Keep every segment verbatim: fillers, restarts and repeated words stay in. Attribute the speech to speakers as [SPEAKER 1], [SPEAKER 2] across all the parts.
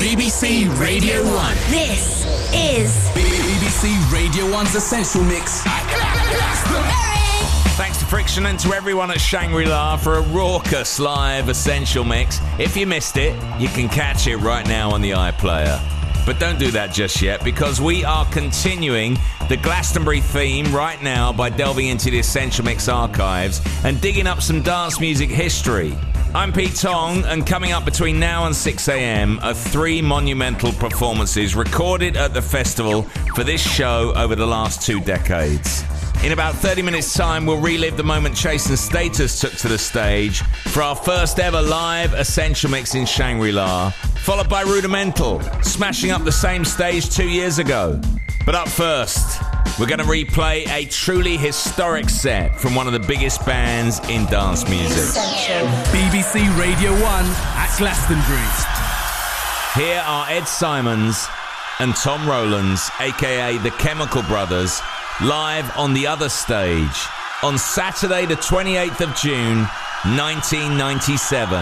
[SPEAKER 1] B B C Radio one.
[SPEAKER 2] This is
[SPEAKER 1] B B C Radio one's Essential Mix.
[SPEAKER 3] Thanks to Friction and to everyone at Shangri-La for a raucous live Essential Mix. If you missed it, you can catch it right now on the iPlayer. But don't do that just yet, because we are continuing the Glastonbury theme right now by delving into the Essential Mix archives and digging up some dance music history. I'm Pete Tong, and coming up between now and six a.m. are three monumental performances recorded at the festival for this show over the last two decades. In about thirty minutes' time, we'll relive the moment Chase and Status took to the stage for our first ever live Essential Mix in Shangri-La, followed by Rudimental, smashing up the same stage two years ago. But up first, we're going to replay a truly historic set from one of the biggest bands in dance music.
[SPEAKER 1] B B C Radio one at Glastonbury.
[SPEAKER 3] Here are Ed Simons and Tom Rowlands, aka the Chemical Brothers, live on the other stage on Saturday the twenty-eighth of June, nineteen ninety-seven.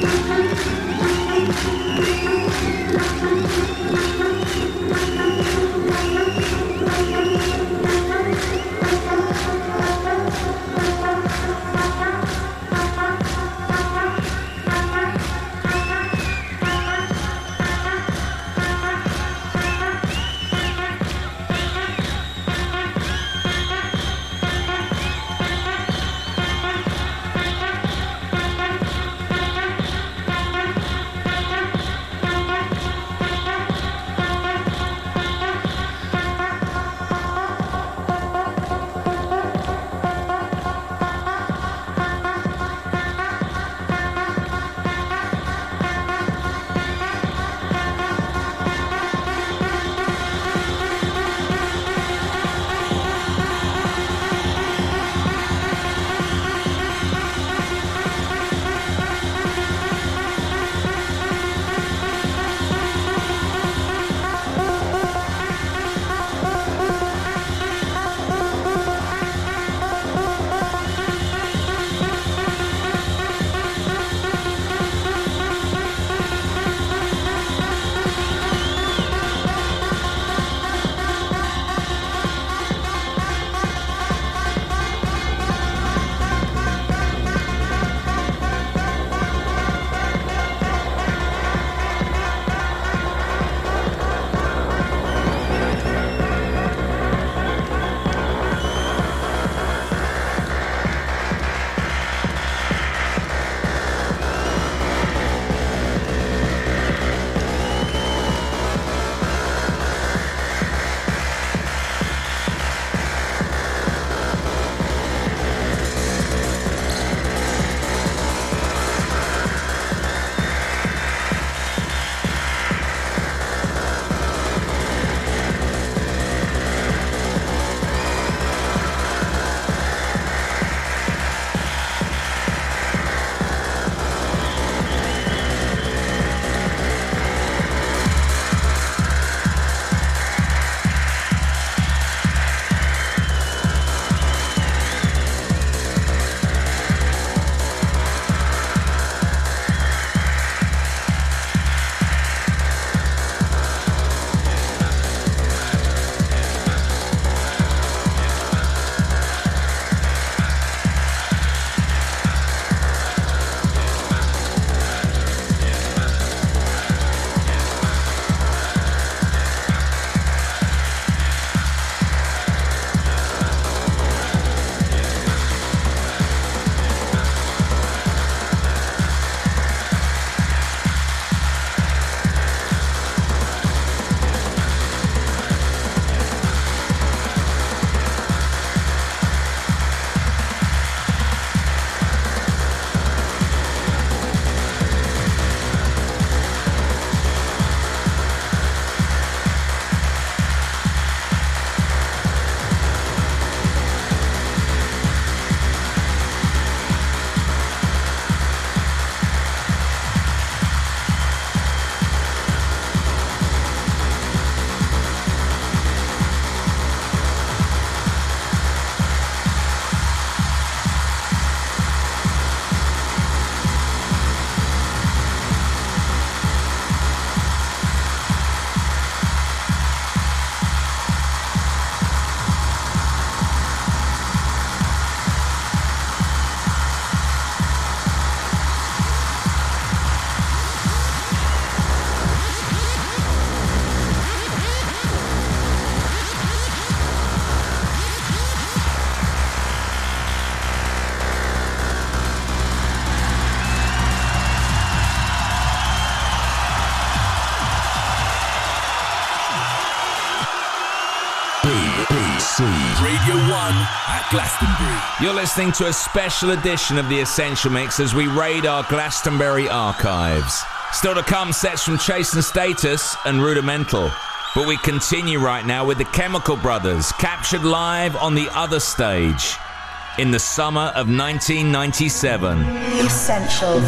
[SPEAKER 1] Radio one at Glastonbury.
[SPEAKER 3] You're listening to a special edition of the Essential Mix as we raid our Glastonbury archives. Still to come, sets from Chase and Status and Rudimental. But we continue right now with the Chemical Brothers, captured live on the other stage in the summer of nineteen ninety-seven.
[SPEAKER 2] Essential.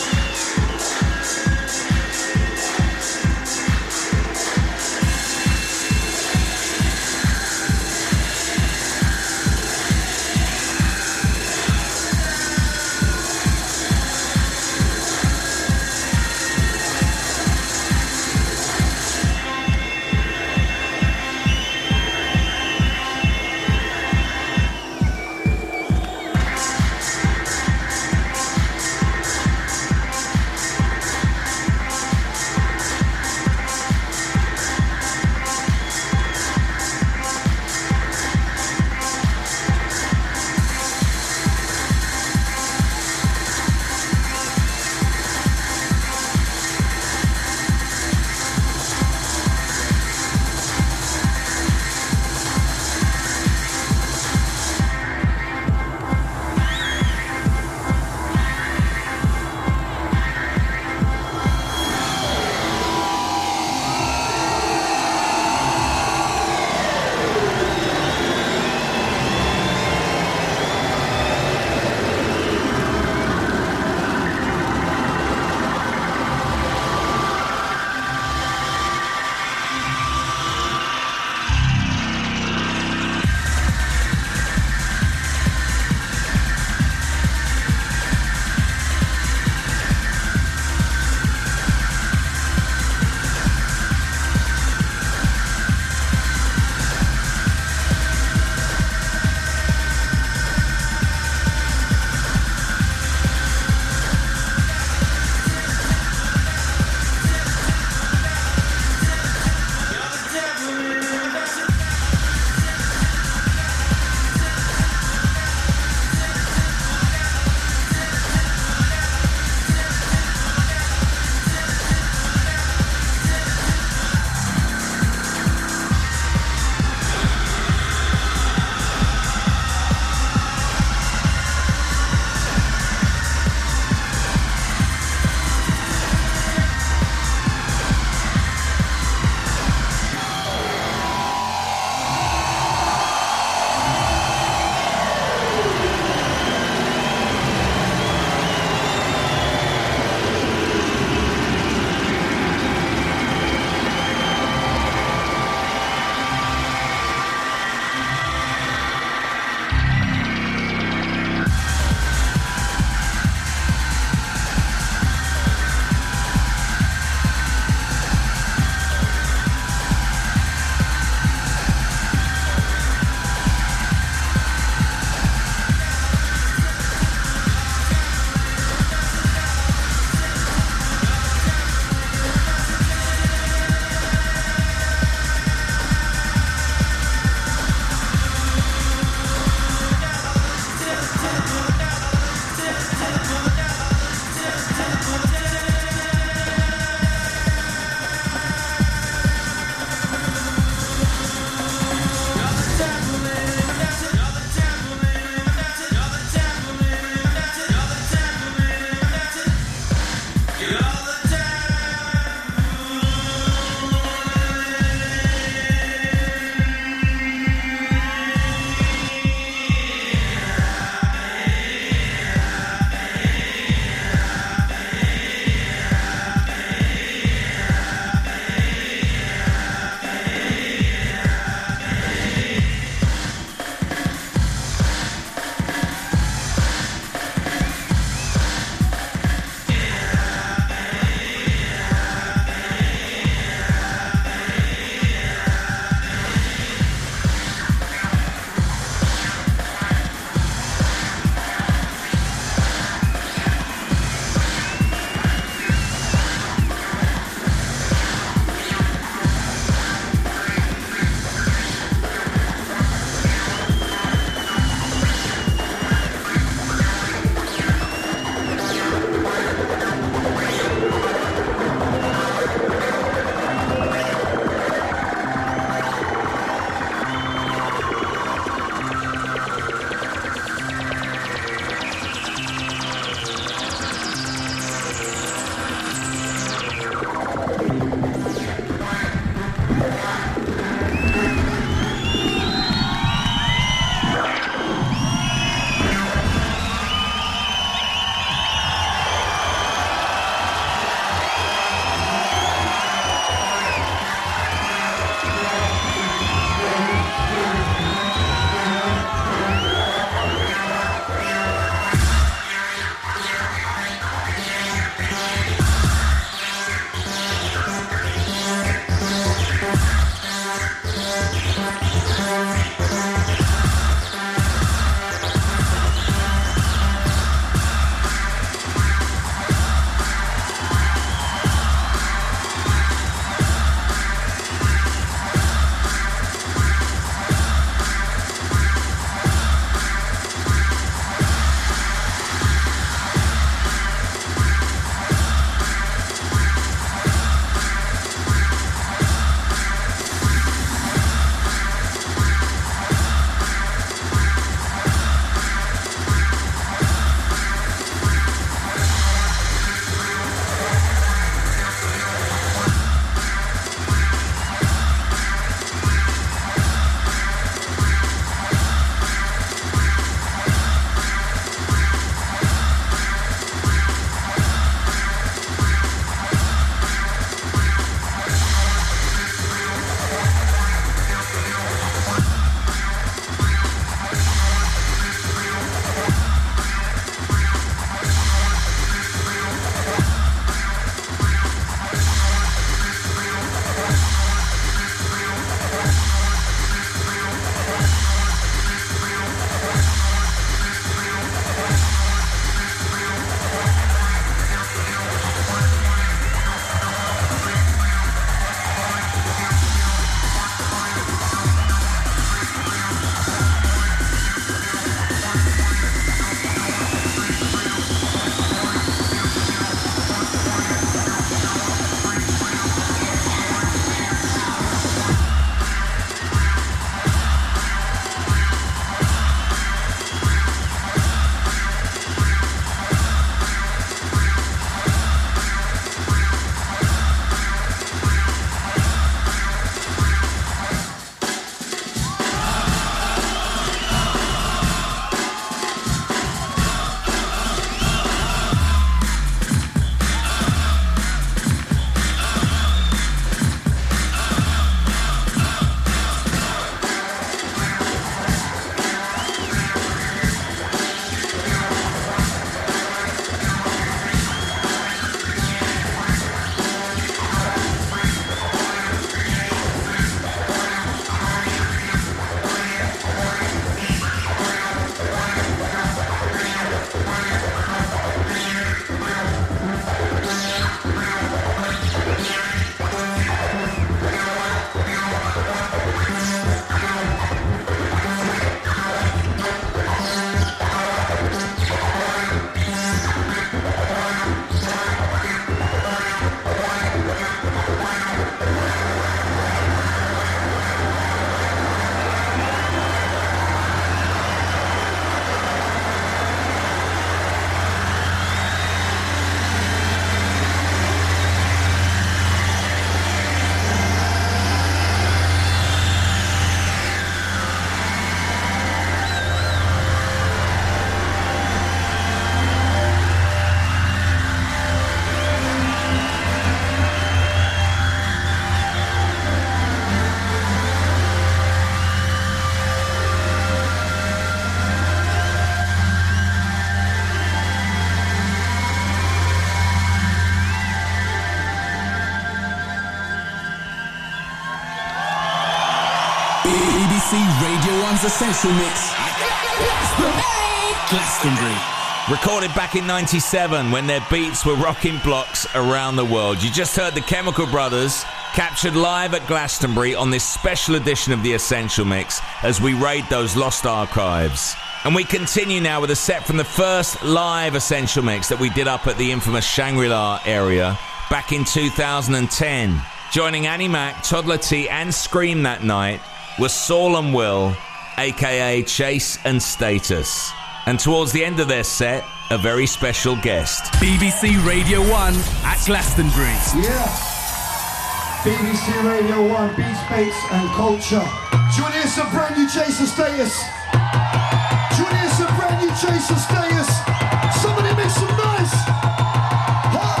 [SPEAKER 1] B B C Radio one's Essential Mix. Glastonbury.
[SPEAKER 3] Recorded back in ninety-seven when their beats were rocking blocks around the world. You just heard the Chemical Brothers captured live at Glastonbury on this special edition of the Essential Mix as we raid those lost archives. And we continue now with a set from the first live Essential Mix that we did up at the infamous Shangri-La area back in two thousand ten. Joining Annie Mac, Toddler T and Scream that night was Saul and Will, aka Chase and Status. And towards the end of their set, a very special guest.
[SPEAKER 1] B B C Radio one at Glastonbury.
[SPEAKER 4] Yeah. B B C Radio one, Beats, Bass and Culture. Do you want to hear some brand new Chase and Status? Do you want to hear some brand new Chase and Status? Somebody make some noise! Huh?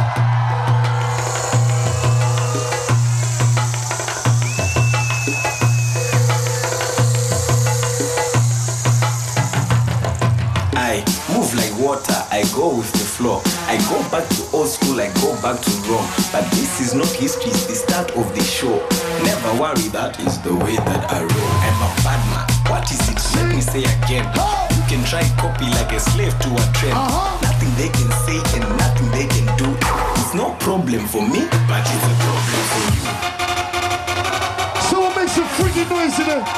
[SPEAKER 5] I move like water, I go with the flow. I go back to old school, I go back to Rome. But this is not history, it's the start of the show. Never worry, that is the way that I roll. I'm a bad man, what is it? Let me say again. You can try copy like a slave to a trend. Uh-huh. Nothing they can say and nothing they can do. It's no problem for me, but it's a problem for you.
[SPEAKER 4] Someone make some freaking noise in it.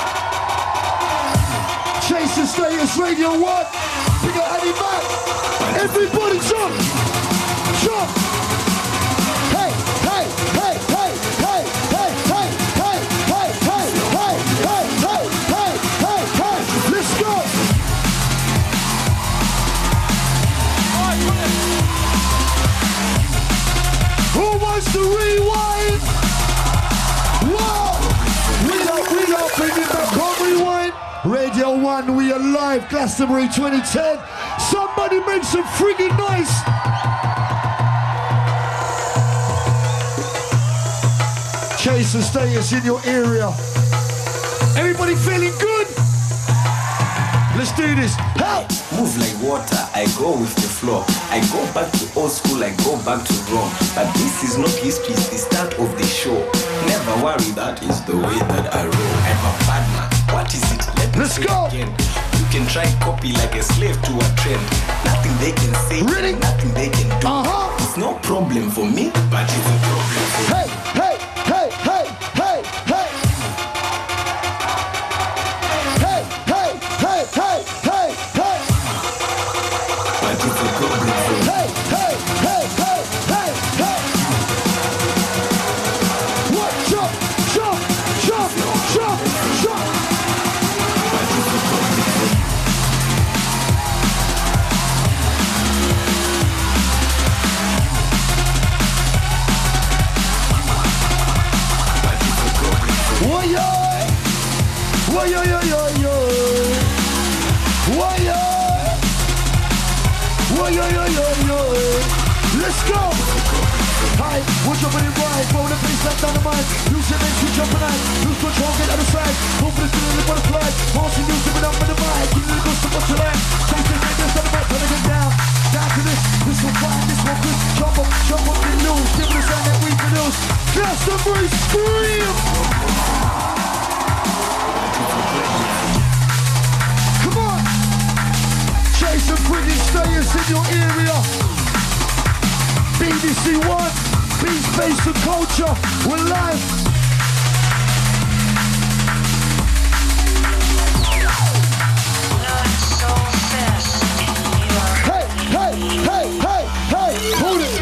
[SPEAKER 4] Chase and Status Radio one. We got Annie Mac. Everybody jump! Jump! Hey, hey, hey, hey, hey, hey, hey, hey, hey, hey, hey, hey, hey, hey, hey, hey, let's go! Who wants to rewind? Whoa! We don't, we don't bring it back on rewind. Radio one, we are live, Glastonbury twenty ten. Somebody make some freaking noise! Chase and Status in your area. Everybody feeling good? Let's do this. Hey!
[SPEAKER 5] Move like water, I go with the flow. I go back to old school, I go back to Rome. But this is not history, it's the start of the show. Never worry, that is the way that I roll. I'm a bad man, what is it? Let me
[SPEAKER 4] Let's
[SPEAKER 5] say
[SPEAKER 4] go!
[SPEAKER 5] Again. You can try copy like a slave to a trend. Nothing they can say,
[SPEAKER 4] really?
[SPEAKER 5] Nothing they can do.
[SPEAKER 4] Uh-huh.
[SPEAKER 5] It's no problem for me, but it's a problem for you.
[SPEAKER 4] Hey, hey, hey, hey, hey, hey! Hey, hey, hey, hey, hey, hey!
[SPEAKER 5] But it's a problem for you.
[SPEAKER 4] Hey, hey, hey, hey, hey, hey! What? Jump, jump, jump, jump, jump!
[SPEAKER 5] But it's a problem for you.
[SPEAKER 4] Why-yo! Why-yo-yo-yo-yo! Why-yo! Why-yo-yo-yo-yo! Let's go! Hi, we're jumping in right, roll the bass like dynamite. Lose it, makes you jumping out. Lose control, get out of sight. Hope for the feeling the butterfly. Passing you, zipping up with the mic. Give me the ghost of what you like. Chasing like this on the mic, put it down. Down to this, this one fine, this one good. Jump up, jump up, get loose. Give it a sign that we can lose. Glastonbury scream! Come on! Chase and British Status in your area. B B C one, Beats, Bass and Culture. We're live. Hey, hey, hey, hey, hey, hold it.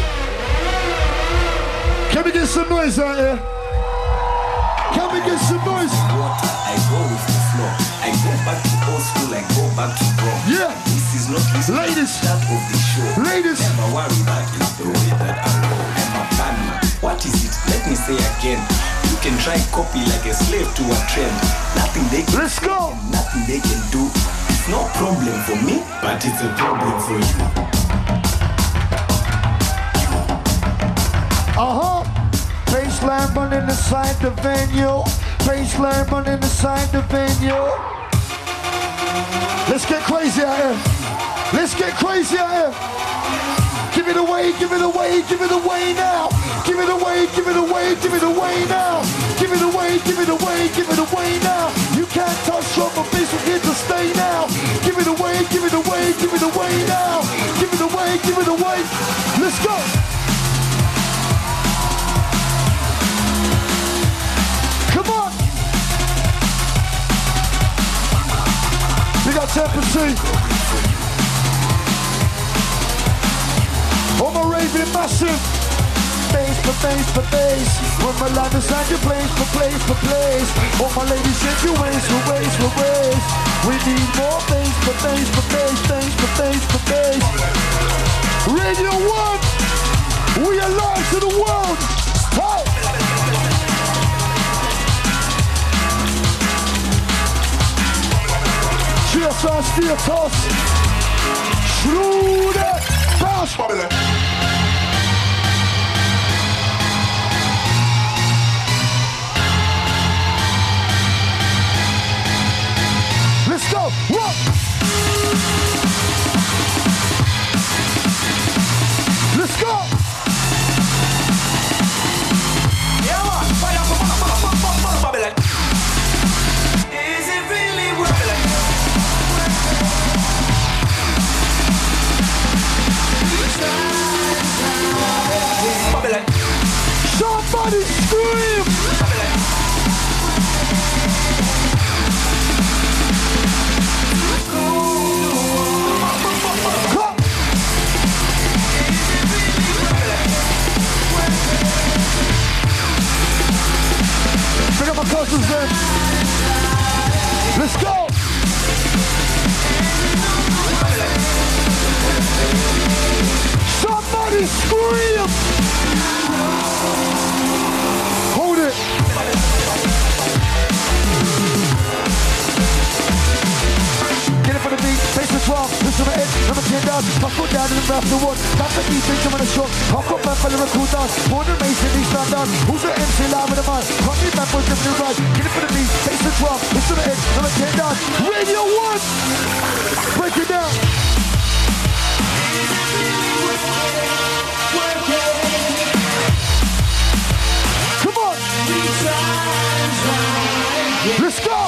[SPEAKER 4] Can we get some noise out here? Can we get some noise?
[SPEAKER 5] Water, I go with the flow. I go back to old school, I go back to Rome.
[SPEAKER 4] Yeah.
[SPEAKER 5] This is not history,
[SPEAKER 4] Ladies.
[SPEAKER 5] start of the show.
[SPEAKER 4] Ladies.
[SPEAKER 5] Never worry, that is the way that I roll. I'm a bad man. What is it? Let me say again. You can try copy like a slave to a trend. Nothing they can
[SPEAKER 4] Let's go.
[SPEAKER 5] and nothing they can do. It's no problem for me, but it's a problem for you.
[SPEAKER 4] Uh-huh. Baseline running inside the venue. Baseline running inside the venue. Let's get crazy out here. Let's get crazy out here. Give it away, give it away, give it away now. Give it away, give it away, give it away now. Give it away, give it away, give it away now. You can't touch drum and bass, we're here to stay now. Give it away, give it away, give it away now. Give it away, give it away. Let's go. Come on. We got ten percent. On my raving massive. Bass for bass for bass. When my life is on your place for place for place. All my ladies shake your waist for waist for waist. We need more bass for bass for bass, bass for bass for bass. Radio One, we are live to the world. Hey. Cheers on Steel Toss. Schroeder. Bounce. Let's go! Rock! Let's go! Yeah, man! Fire for Babylon! Is it really Babylon? Babylon! Somebody scream! Babylon! Bring up my cousins then. Let's go. Somebody scream. Hold it. Get it for the beat, face the drum, listen to my head, number ten down, my foot down in the after one, tap the beat, think I'm on a shot, I'll cut back for the record down, born and raised in East London, who's the M C live with the man, cut me back for the right, get it for the beat, face the drum, listen to my head, number ten down, Radio One, break it down. Come on, let's go.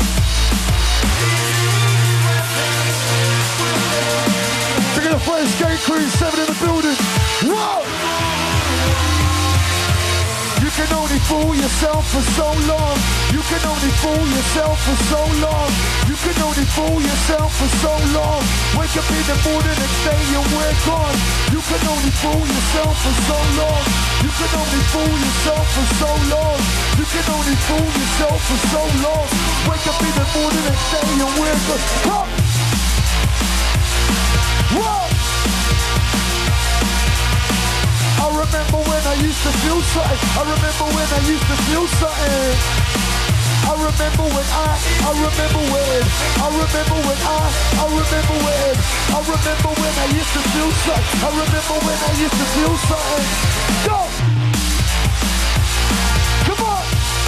[SPEAKER 4] The Fire Skate Crew, seven in the building. Whoa! You can only fool yourself for so long. You can only fool yourself for so long. You can only fool yourself for so long. Wake up in the morning and say and we're gone. You can only fool yourself for so long. You can only fool yourself for so long. You can only fool yourself for so long. Wake up in the morning and say and we're gone. Come! Whoa! I remember when I used to feel something. I remember when I used to feel something. I remember when I, I remember when, I remember when I, I remember when, I remember when I used to feel something. I remember when I used to feel something. Go! Come on!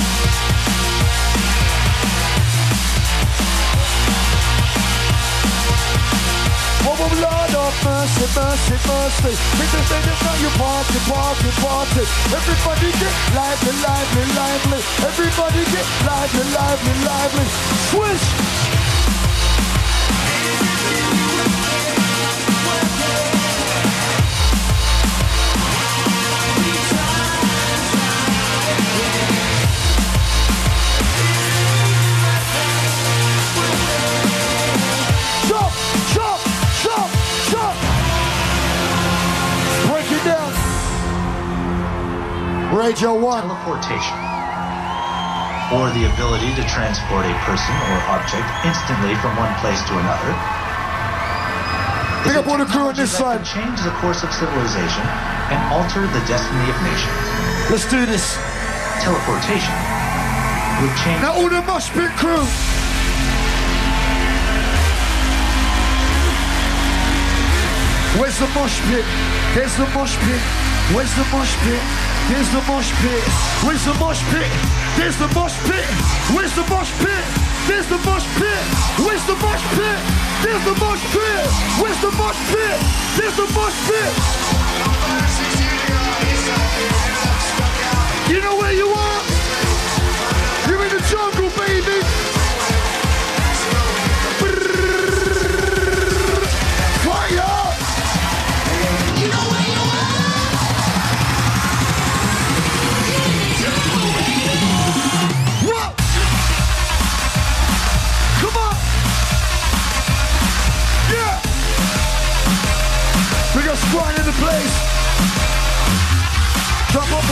[SPEAKER 4] Oh, Lord of mercy, mercy, mercy. Make the thing that you party, party, party. Everybody get lively, lively, lively. Everybody get lively, lively, lively. Swish! Jump, jump, jump, jump. Break it down. Radio One.
[SPEAKER 6] Teleportation, or the ability to transport a person or object instantly from one place to another.
[SPEAKER 4] Pick up all the crew on this side.
[SPEAKER 6] Change the course of civilization and alter the destiny of nations.
[SPEAKER 4] Let's do this.
[SPEAKER 6] Teleportation would change.
[SPEAKER 4] Now all the mosh pit crew. Where's the mosh pit? There's the mosh pit. Where's the mosh pit? There's the mosh pit. Where's the mosh pit? There's the mosh pit. Where's the mosh pit? There's the mosh pit. Where's the mosh pit? There's the mosh pit. Where's the mosh pit? There's the mosh pit. You know where you are?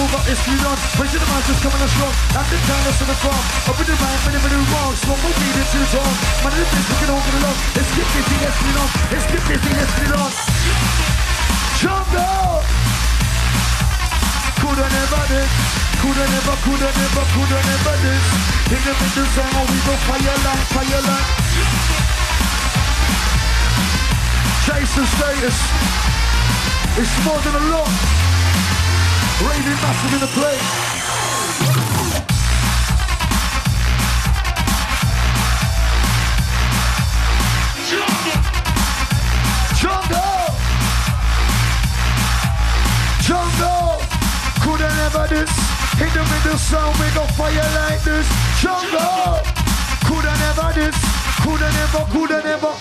[SPEAKER 4] move up, it's freedom. Raise the man, just coming on strong. I'm the kindness of the farm. Up in the mind, many, many wrongs. Smoke my weed into the dawn. Man, the bitch, looking over the love. Let's get busy, let's get it on. Let's get busy, let's get it on. Jungle! Coulda never did. Coulda never, coulda never, coulda never did. In the middle zone, we go fire line, fire line. Jason status. It's more than a lot. Raving massive in the place. Jungle! Jungle! Coulda never this. In the middle sound we go fire like this. Jungle! Coulda never this. Coulda never, coulda never.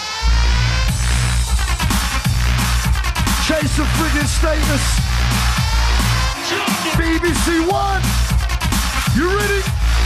[SPEAKER 4] Chase a friggin' status. B B C One. You ready?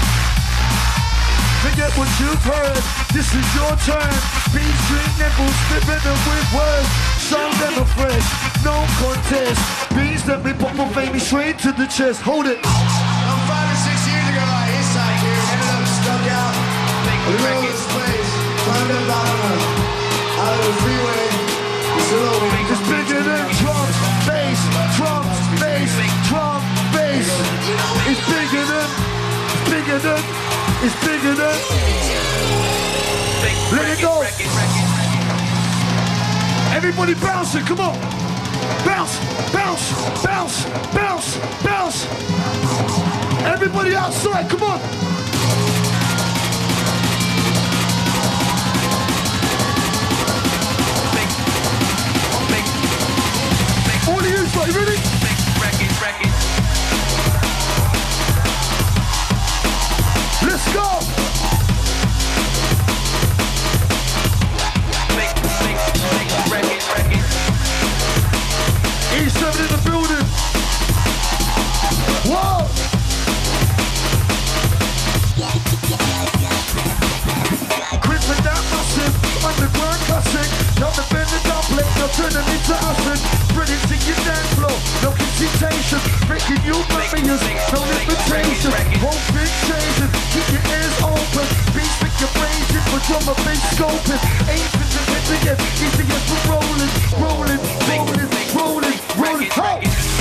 [SPEAKER 4] Forget what you've heard. This is your turn. Beat street nipples, flipping them with words. Sound never fresh, no contest. Beats that we pop up baby straight to the chest. Hold it.
[SPEAKER 7] I'm five or six years ago, like his side here, ended up stuck out. All over this place, climbed up out of the, out of the freeway. It's a little bit.
[SPEAKER 4] It's bigger than drums, bass, drums, bass, drum, bass. It's bigger than, it's bigger than, it's bigger than. Let it go. Everybody bouncing, come on. Bounce, bounce, bounce, bounce, bounce. Everybody outside, come on. All of you, are you ready? Let's go. E seven in the building. Whoa! Crippin' that massive, underground classic. Not the bend the doublet, no turning into acid. Ready to your dance floor, no hesitation. Making you barriers, no limitation. Whole big changing, keep your ears open. Beats make your brains in, but drum a big scoping. Ain't been the easiest, easiest for rolling, rolling, rolling, rolling, rolling. Ho!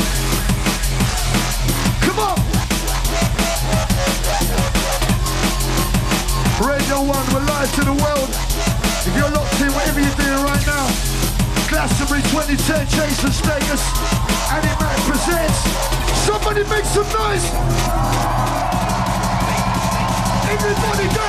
[SPEAKER 4] Come on! Radio One, we're live to the world. If you're locked in, whatever you're doing right now, Glastonbury twenty ten, Jason Status, and it represents. Somebody make some noise! Everybody go!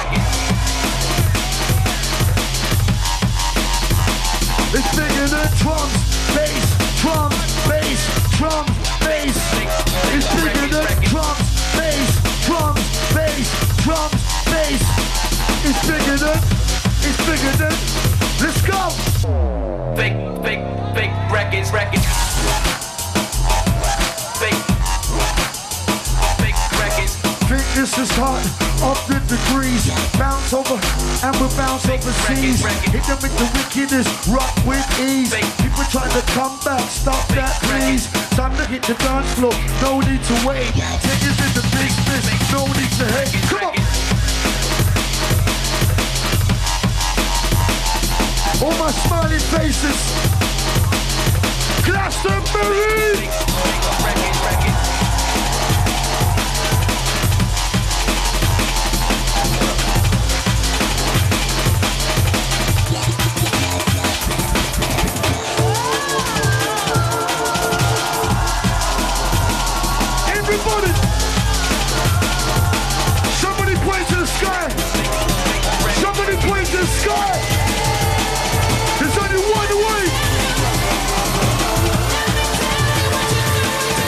[SPEAKER 4] It's bigger than drums, bass, drums, bass, drums, bass. It's bigger than drums, bass, drums, bass, drums, bass. It's bigger than, it's bigger than. Let's go!
[SPEAKER 8] Fake, fake, fake records, records. Fake, fake records.
[SPEAKER 4] Fitness is hot, up the degrees. Bounce over, and we'll bounce overseas. Hit them with the wickedness, rock with ease. People trying to come back, stop that please. Time to hit the dance floor, no need to wait. Niggas in the business, no need to hate. Come on! All my smiling faces. Glastonbury! Everybody! Somebody point to the sky! Somebody point to the sky! There's only one way.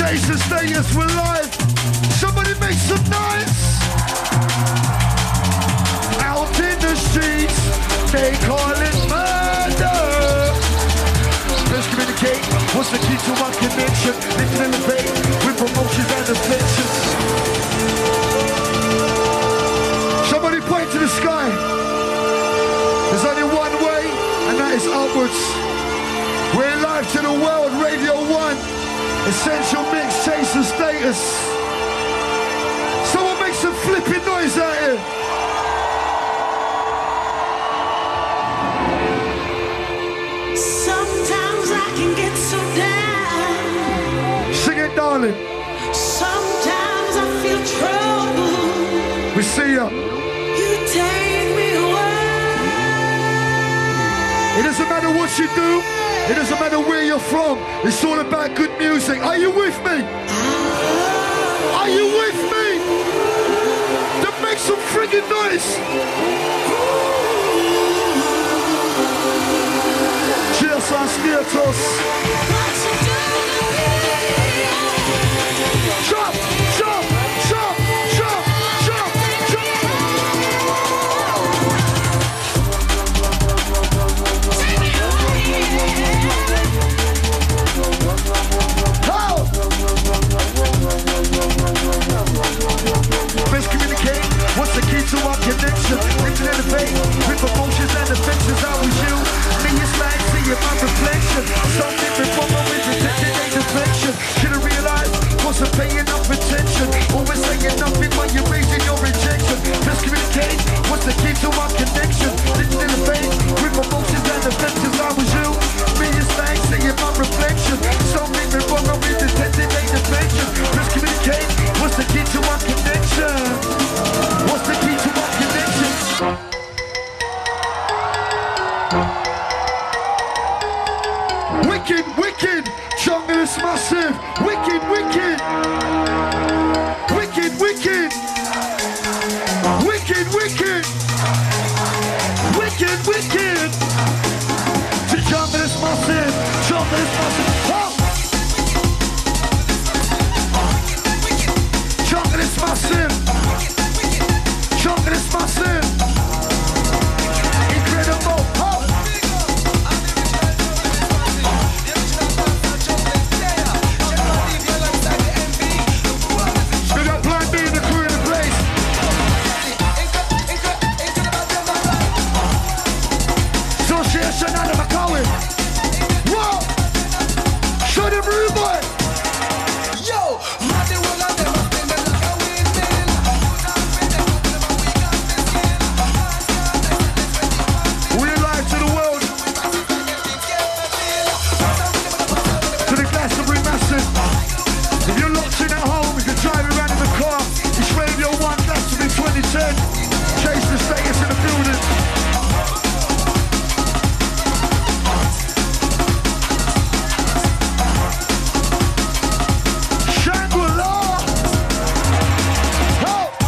[SPEAKER 4] Chase the status, we're live. Somebody make some noise. Out in the streets, they call it murder. Let's communicate. What's the key to our connection? Live and elevate with promotions and affections. Somebody point to the sky. There's only one way, and that is upwards. We're live to the world, Radio One. Essential Mix, Chase the status. Someone make some flipping noise out here.
[SPEAKER 2] Sometimes I can get so down.
[SPEAKER 4] Sing it, darling.
[SPEAKER 2] Sometimes I feel trouble.
[SPEAKER 4] We see ya.
[SPEAKER 2] You take me away.
[SPEAKER 4] It doesn't matter what you do. It doesn't matter where you're from. It's all about good music. Are you with me? Are you with me? Then make some friggin' noise. Cheers on Skirtos. Jump, jump, jump, jump, jump, jump. How? Best communicate. What's the key to our connection? Live and elevate with emotions and affections. I was you. Me is like seeing my reflection. Something before my winter taking a deflection. Should've realized wasn't paying enough attention. Always saying nothing while you're raising your rejection. Best communicate. What's the key to our connection? Live and elevate with emotions and affections. I was you. Me is like seeing my reflection. Something before my winter taking a deflection. Best communicate. What's the key to our connection? What's the key to our connection? Wicked, wicked, jungle is massive. Wicked, wicked, wicked, wicked, wicked, wicked, wicked, wicked. The jungle is massive. Jungle is massive. Oh. Jungle is massive. Jungle is massive. Incredible. Oh. We got Plan B in the crew in the place. Association out of McCowan. Whoa! Show them rude boy. Yo! We're live to the world. To the Glastonbury Massive. If you're locked in at home, you can drive around in the car. It's Radio One, Glastonbury twenty ten. Chase the status in the building. Shangri-La. Oh.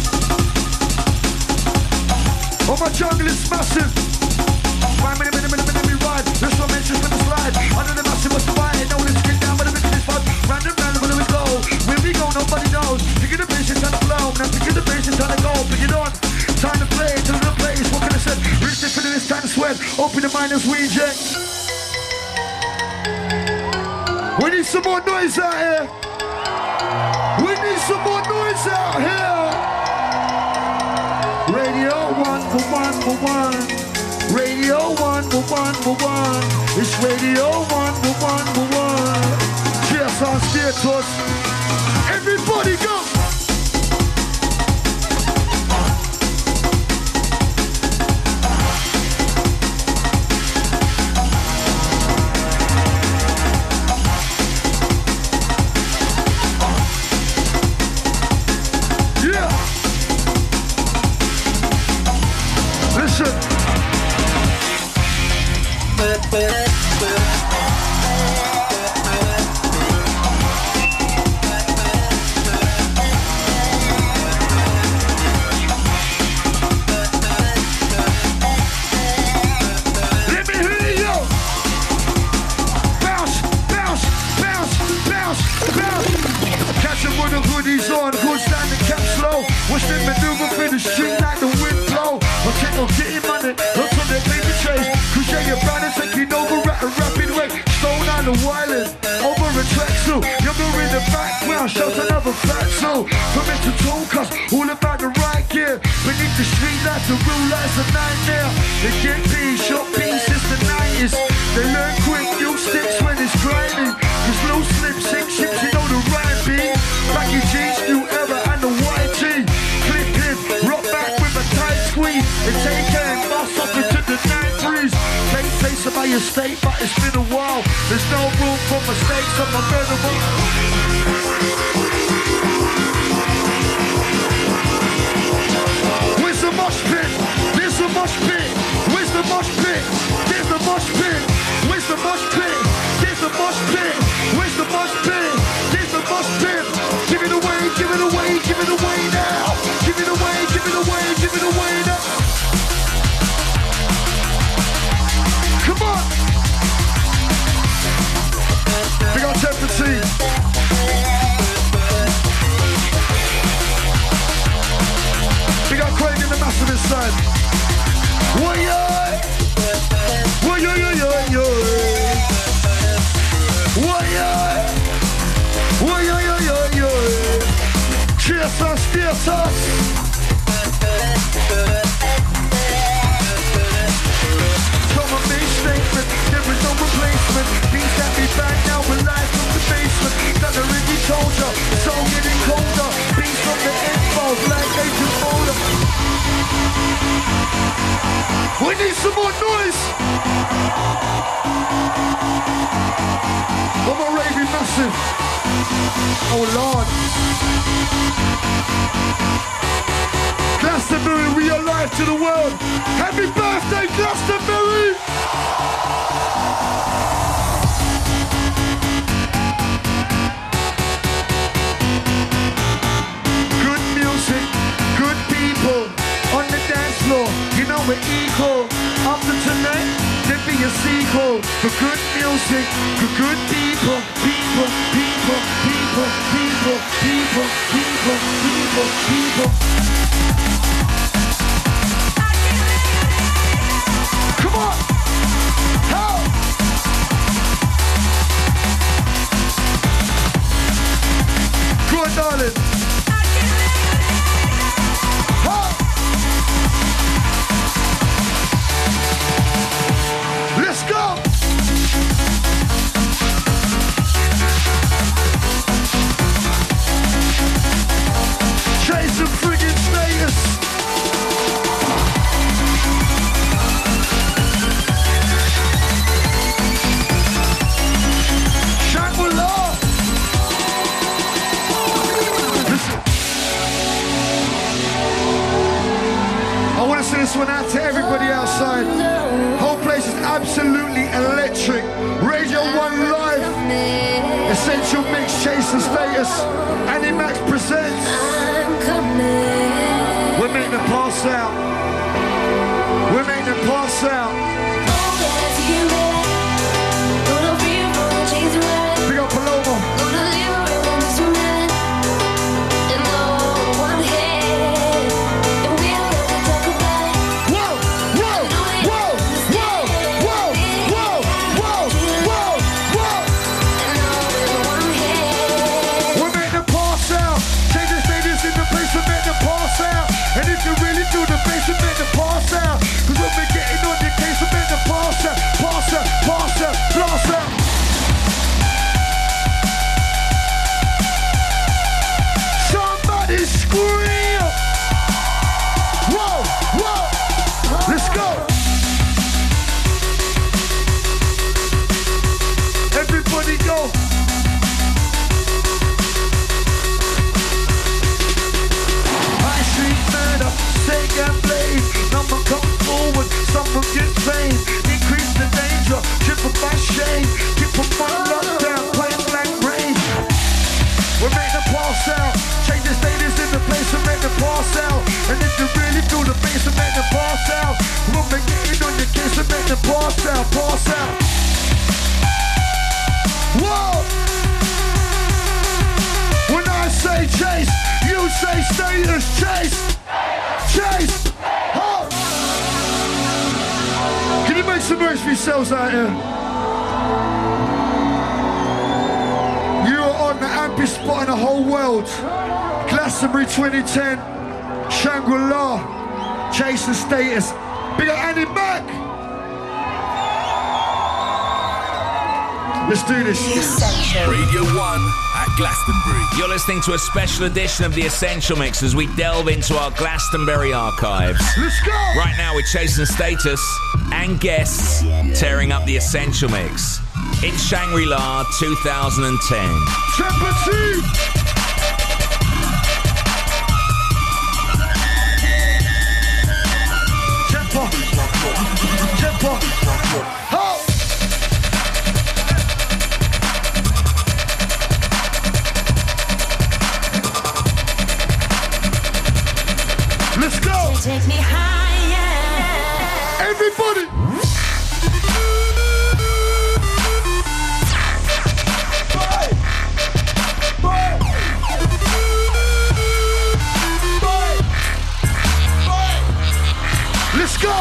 [SPEAKER 4] Oh, my jungle is massive. Five minute, minute, minute, minute, we ride. This one mentions with the slide. Under the massive, what's the ride? No, let's get down, but the business fun. Random, random, where do we go? Where we go, nobody knows. Pick the bass, it's on the flow. Now pick the bass, it's on the go. Pick it on. Time to play, to the place. What can I say? Reach it for this time to sweat. Open the mind as we inject. We need some more noise out here. We need some more noise out here. Radio one for one for one. Radio one for one for one. It's Radio one for one for one. Cheers on Skirtos. Everybody go. Yeah. Listen. hoodies on, goods down the cap slow. Watch them maneuver through the street like the wind blow. I'll take on getting money, look on their paper chase. Crochet your brand is taking over at a rapid rate. Stone on the Wyland, over a track so younger in the background, shout another fat so. From Mister Tonkas, all about the right gear. Beneath the street lights, the real life's a nightmare. They get peas, short peas since the nineties. They learn quick, new sticks when it's grinding. There's no slip, sink ships, you know the right beat. Baggy jeans, new era and the white tee. Clip him, rock back with a tight squeeze. And take care, boss up into the nine threes. Take place about your state, but it's been a while. There's no room for mistakes, I'm unbearable. Where's the mosh pit? There's the mosh pit. Where's the mosh pit? There's the mosh pit. Where's the mosh pit? There's the mosh pit. Where's the mosh pit? There's the mosh pit. Give it away, give it away, give it away now. Give it away, give it away, give it away now. Come on. We got Temperature. We got Craig in the massive inside. Why-yo! Why-yo-yo-yo-yo! Why-yo! Why-yo-yo-yo-yo! Cheers us, cheers us! From a big statement, there is no replacement. Things that be back now with life from the basement. That already told ya, it's all getting colder. Beats from the info, like Agent Boulder. We need some more noise! I'm a raving massive. Oh Lord. Glastonbury, we are alive to the world. Happy birthday, Glastonbury! Good music, good people on the dance floor. You know we're equal. After tonight, there'll be a sequel. For good music, for good people, people, people, people, people, people, people, people, people. Come on! How? Go on, darling. How? Let's go! Chase the friggin' status! Shangri-La! Listen. I want to send this one out to everybody outside. Whole place is absolutely electric. Radio one Live, Essential Mix, Chase the Status, Animax presents. We're making them pass out. We're making them pass out. Big up Paloma. And if you really do the bass, you make the pass out. Cause when we're getting on your case, you make the pass out. Pass out, pass out, pass out. Somebody scream. Whoa, whoa. Let's go. Everybody go. Take and play. Number come forward, someone get paid. Increase the danger, triple my shame. Keep them on lockdown, playing black rain. We're making the pass out. Change the status in the place and make the pass out. And if you really do the bass and make the pass out, we'll make it on your case and make the pass out, pass out. Whoa! When I say Chase. Chase! Chase! Hold! Can you make some noise for yourselves out here? You are on the ampiest spot in the whole world. Glastonbury twenty ten, Shangri-La, Chase and Status. Big up Andy Mac! Let's do this.
[SPEAKER 1] Radio one at Glastonbury.
[SPEAKER 3] You're listening to a special edition of The Essential Mix as we delve into our Glastonbury archives.
[SPEAKER 4] Let's go!
[SPEAKER 3] Right now we're chasing Status and guests tearing up The Essential Mix. It's Shangri-La two thousand ten.
[SPEAKER 4] Temperature! Tempo! Tempo! Ho! Let's go!
[SPEAKER 2] Take me higher.
[SPEAKER 4] Everybody! Let's go!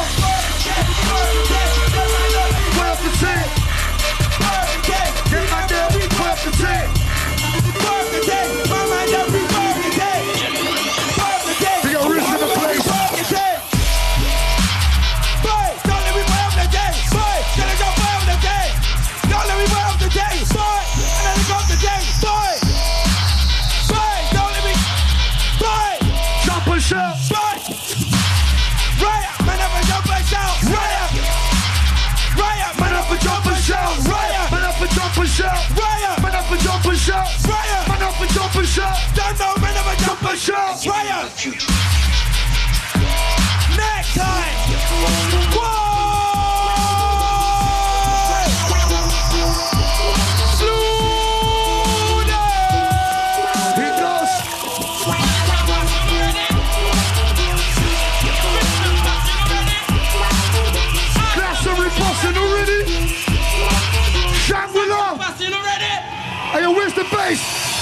[SPEAKER 4] Put up the ten. Get my dad, put up the ten. We got Riz in the place. Jump and shout. Jump and shout, riot! Man up and jump and shout, riot! Man up and jump and shout, riot! Man up and jump and shout, don't know, man up and jump and shout, riot! Next time! Whoa! Slow down! Here goes! Glastonbury bossing already! Shangri-La! Hey, yo, where's the bass?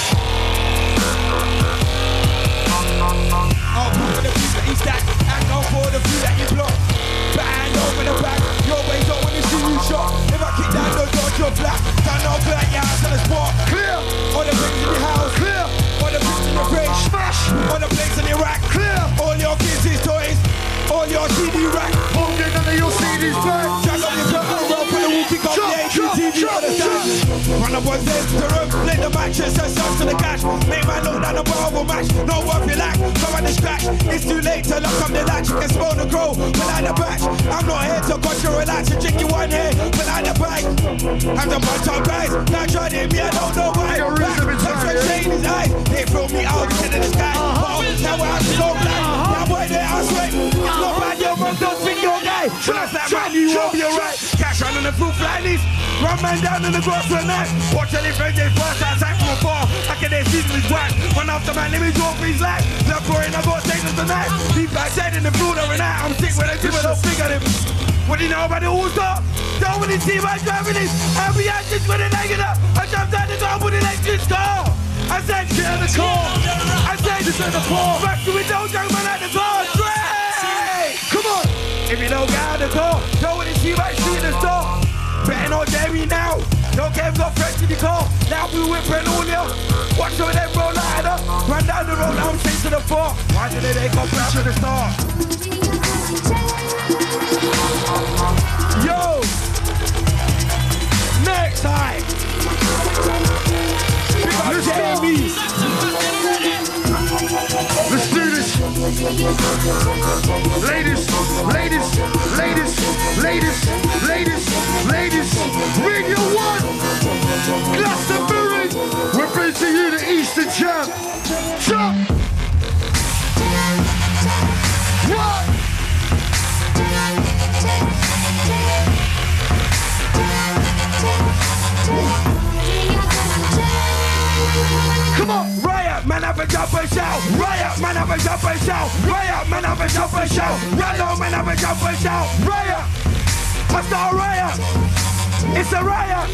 [SPEAKER 9] I'll put the piece that he stacked and go for the few that you block. Bang over the back, your ways don't want to see you shot. If I kick down the door, you're black. Don't know clear your house on the spot. Clear. All the things in your house. Clear. All the things in your fridge. Smash. All the plates in your rack. Clear. All your kids' toys. All your C D rack.
[SPEAKER 4] Holding none of your C Ds back.
[SPEAKER 9] Jack up your cup and roll for the wall, pick up the A Q T V on the stand. Run up on this to the room, play the matches and sucks to the cash. Make man look down the bar will match. No worth your lack, come on the scratch. It's too late to lock up the latch. You can smell the grow, behind the batch. I'm not here to cut you relax. You drink you one here, behind the bag. I'm the bunch of guys, now try to hit me, I don't know why. Touch your shade in his eyes, they throw me out into the sky. Now I have to go black, now boy there I sweat. It's not bad, yo, man, don't think you're gay. When I slap man, you won't be alright. Cash on the fruit fly leaves. Run man down in the grass for a night. Watch any friends they first outside from afar. Like in their season is white. Run after man, let me draw for his life. Love for it, I got stations tonight. Deep outside in the floor every night. I'm sick when I do it, I'll figure him. What do you know about the all-star? Don't want to see my driving this. I'll be out just with a leg up. I jumped out the door with an electric car. I said, get on the car. I said, this is the floor. Back to it, don't young man at the door. Straight! Come on! If you don't get out the door, don't want to see my street in the store. Better not dare me now. Don't care if got friends in the car. Now we whipping all you. Watch over them roll like that. Run down the road, I'm straight to the floor. Why did they go back to the start? Yo! Next time! Let's Jamie!
[SPEAKER 4] Let's do this! Ladies, ladies, ladies, ladies, ladies, ladies, Radio one, Glastonbury, we're bringing to you the Eastern Jam. Jump! What? Come on!
[SPEAKER 9] Riot, man up and jump and shout. Riot, man up and jump and shout. Riot, man up and jump and shout. Run on, man up and jump and shout. Riot! I start a riot. It's a riot.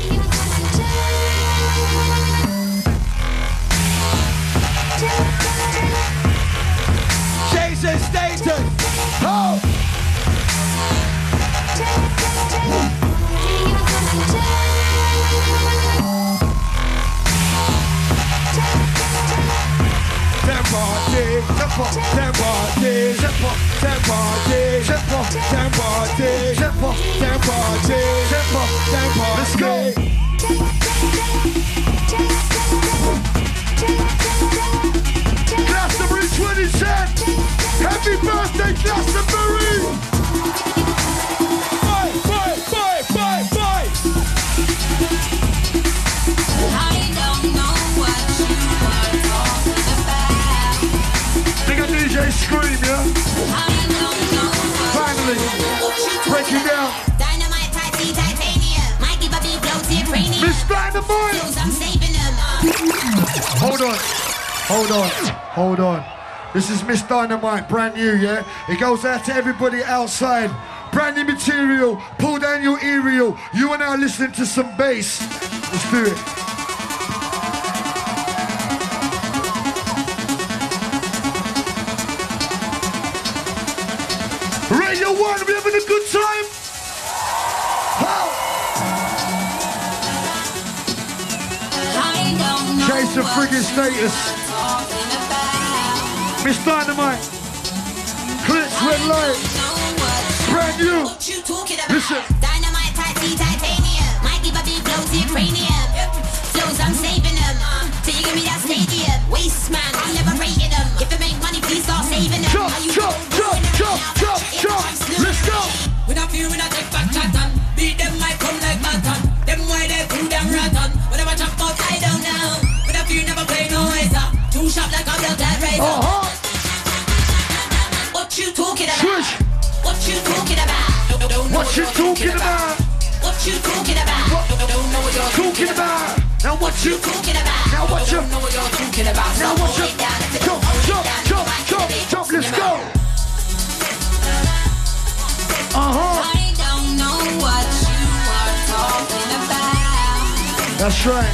[SPEAKER 4] Tempo, tempo, tempo, tempo, tempo, tempo, tempo, tempo, tempo, tempo. Let's go. Glastonbury twenty ten. Happy birthday, Glastonbury.
[SPEAKER 9] Boy, boy, boy, boy, boy.
[SPEAKER 2] I don't know what you are talking about.
[SPEAKER 4] Big up D J Scream, yeah?
[SPEAKER 2] I don't know
[SPEAKER 4] Finally, break it down.
[SPEAKER 2] Dynamite, tighty, titanium. Mikey, Bobby, floaty, cranium.
[SPEAKER 4] Miss Dynamite.
[SPEAKER 2] I'm saving them.
[SPEAKER 4] Hold on, hold on, hold on. This is Miss Dynamite, brand new, yeah? It goes out to everybody outside. Brand new material. Pull down your aerial. You and I listening to some bass. Let's do it. Radio One, we having a good time? How? Jason friggin' status. Miss Dynamite. Clips, red light. Brand new. Listen.
[SPEAKER 2] Dynamite, tighty, titanium. Mikey, Bobby, floaty, cranium. Flows, I'm saving them. Till you give me that stadium. Waste man, I'm never rating them. If it make money, please start saving them.
[SPEAKER 4] Chop, chop, chop, chop, chop, chop. Let's go.
[SPEAKER 8] When I feel when I take back chatton, beat them might come like baton. Them why they cool them rotten. When I watch up out, I don't know. When I feel never play no razor. Too sharp like a belt that razor.
[SPEAKER 4] Uh-huh.
[SPEAKER 8] What you talking about?
[SPEAKER 4] Swish.
[SPEAKER 8] What you talking about? Don't, don't know
[SPEAKER 4] What you talking about?
[SPEAKER 8] What you talking about?
[SPEAKER 4] What
[SPEAKER 8] Don't, don't know what you're
[SPEAKER 4] talking about? Now what you
[SPEAKER 8] talking about?
[SPEAKER 4] Now what you
[SPEAKER 8] Don't know what you're talking about.
[SPEAKER 4] Now what you Jump, jump, jump, jump, jump, let's go. Uh-huh.
[SPEAKER 2] I don't know what you are talking about.
[SPEAKER 4] That's right.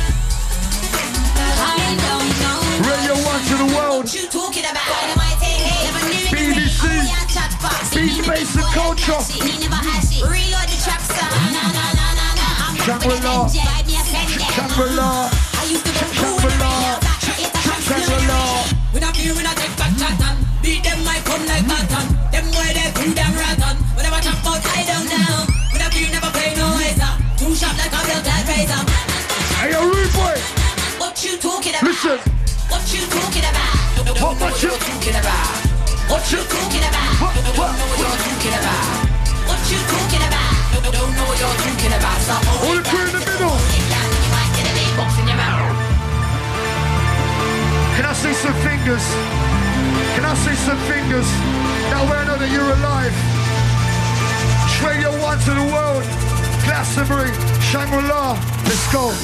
[SPEAKER 2] I don't know
[SPEAKER 4] Radio One to the world.
[SPEAKER 2] what you talking about. Dynamite, hey, hey, never knew it.
[SPEAKER 4] B B C.
[SPEAKER 2] Oh, yeah, chatbox.
[SPEAKER 4] Beat, bass and culture.
[SPEAKER 2] He never has it. Reload the trap star. Na, na, na, na, na. I'm
[SPEAKER 4] Shangri-La. Shangri-La.
[SPEAKER 2] I used to go
[SPEAKER 4] Shangri-La. Shangri-La.
[SPEAKER 8] When I feel when I take back chatton, beat them might come like baton. Them why they cool them rotten. When I watch up out, I don't know. When I feel never play no razor. Too sharp like a belt that razor.
[SPEAKER 4] Hey, yo, rude boy.
[SPEAKER 2] What you talking about?
[SPEAKER 4] Listen.
[SPEAKER 2] What you talking about? Don't know
[SPEAKER 4] What you
[SPEAKER 8] talking about?
[SPEAKER 4] What you
[SPEAKER 2] talking about?
[SPEAKER 4] What,
[SPEAKER 8] Don't
[SPEAKER 4] what,
[SPEAKER 8] know what you're talking about.
[SPEAKER 2] What you talking about?
[SPEAKER 8] Don't, don't know what you're talking about. So
[SPEAKER 4] all the crew in the middle.
[SPEAKER 2] You might get a big box in your mouth.
[SPEAKER 4] Can I see some fingers? Can I see some fingers? That way I know that you're alive. Radio One to the world. Glastonbury, Shangri-La. Let's go.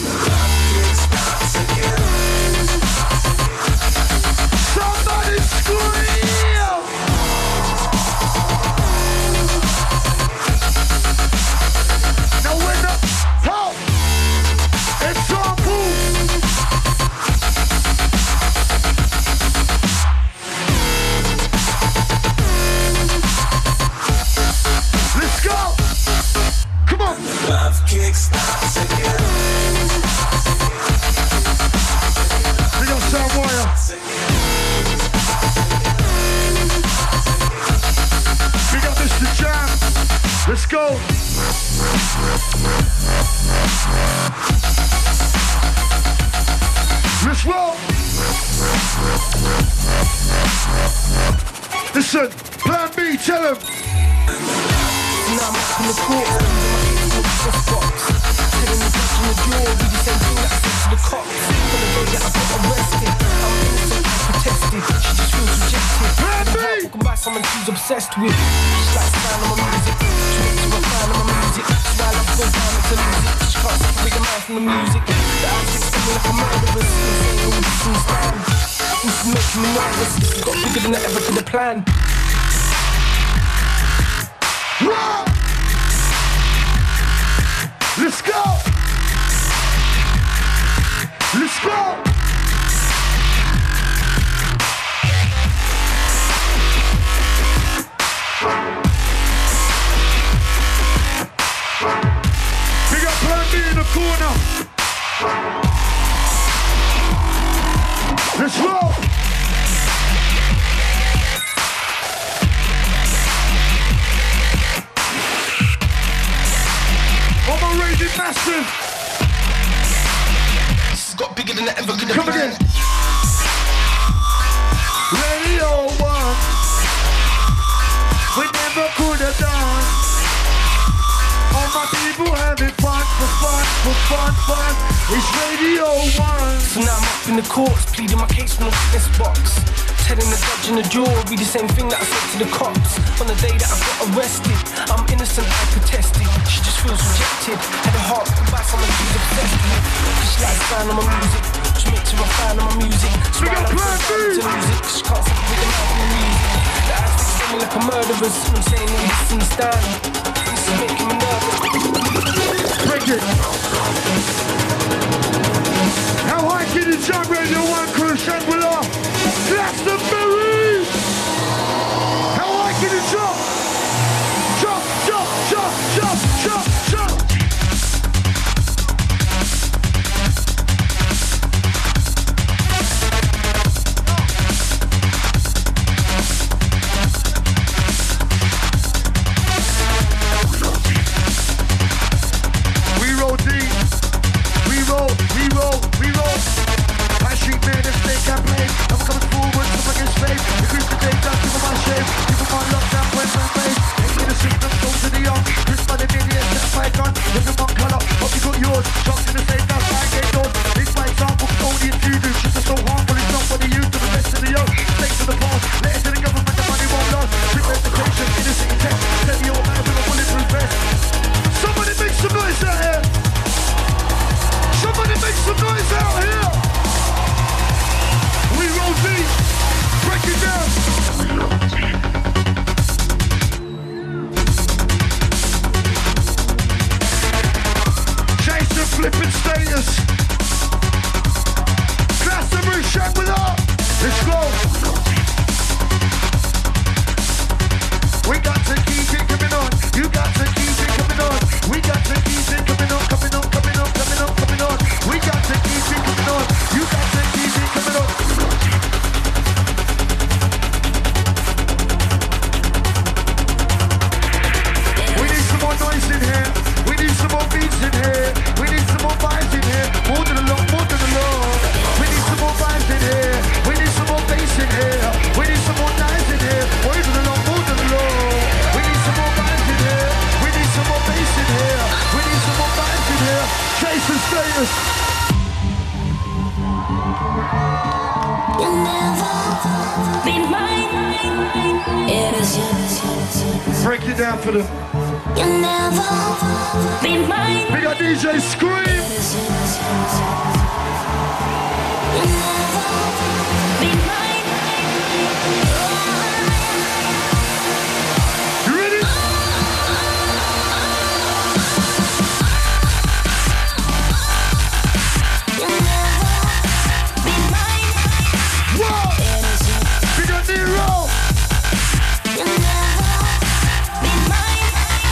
[SPEAKER 4] Somebody scream! Now when the top example. Let's go! Come on!
[SPEAKER 10] Love kicks starts again.
[SPEAKER 4] Big up Sam Wire. Big up Mister Jam. Let's go! Let's roll! Listen, Plan B, tell him.
[SPEAKER 11] Now I'm up in the court, in the soft box. Telling the judge in the jaw, do the same thing that I said to the cops. From the day that I got arrested, I'm innocent, I protested. She just feels rejected.
[SPEAKER 4] Plan B!
[SPEAKER 11] Walking by someone she's obsessed with. She likes the sound of my music. She makes her a fan of my music. So I love to go down to music. She can't separate the man from the music. The eyes get me like a murderess. Saying all this things stand. This is making me nervous. Got bigger than I ever could have planned.
[SPEAKER 4] Whoa! Let's go! Let's go! Big up Plan B in the corner. Let's roll! for fun, fun. It's Radio one.
[SPEAKER 11] So now I'm up in the courts, pleading my case from the witness box. Telling the judge and the jury the same thing that I said to the cops on the day that I got arrested. I'm innocent, I protested. She just feels rejected. Had a heart by someone who's obsessed with me. Cause she likes sound on my music. She makes her a fan of my music. Smile like to music. She can't stop with the mouth and the music. The eyes fix me like a murderer's. I'm saying all this in the stand. This is making me nervous.
[SPEAKER 4] Break it. How high can you jump, Radio one crew? Shangri-La, Glastonbury. How high can you jump? Jump, jump, jump, jump, jump, jump. We roll deep. We roll, we roll, we roll. High street man, this thing can play. I'm coming forward to my against fame. Increase the day down, give them my shame. Give them my lockdown, when my face. Ain't in the system, go to the young. This by the million, that's my gun. Live in one colour, hope you got yours. Shots in the same down, flying gate doors. This my example, only if you do. Shit is so harmful, it's not what they use to the best of the young. Snakes to the past, let it to the government, the money won't last. Big reputation, innocent intent. Tell the old man with a bulletproof vest. Somebody make some noise out here. Somebody make some noise out here. We roll deep. Break it down. Chase the flipping status. Glastonbury, Shangri-La. Let's go. We got to keep it coming on. You got to keep it coming on. We got to keep it coming on, coming on, coming on, coming on, coming on. We got to keep it coming on. You got to keep it coming on. We need some more noise in here. We need some more beats in here. We need some more vibes in here. More than a lot, more than a lot. We need some more vibes in here. We need some more bass in here. We need some more knives in here. More than a lot, more than a lot. We need some more vibes in here. We need some more bass in here. We need some more vibes in here. Chase the status.
[SPEAKER 2] You'll never be mine. It is you.
[SPEAKER 4] Break it down for them.
[SPEAKER 2] You'll never be mine.
[SPEAKER 4] We got D J Scream.
[SPEAKER 2] It is you. You'll never be mine.
[SPEAKER 4] You ready?
[SPEAKER 2] You'll never be mine.
[SPEAKER 4] Whoa!
[SPEAKER 2] It is you.
[SPEAKER 4] We got Nero.
[SPEAKER 2] You'll never be mine.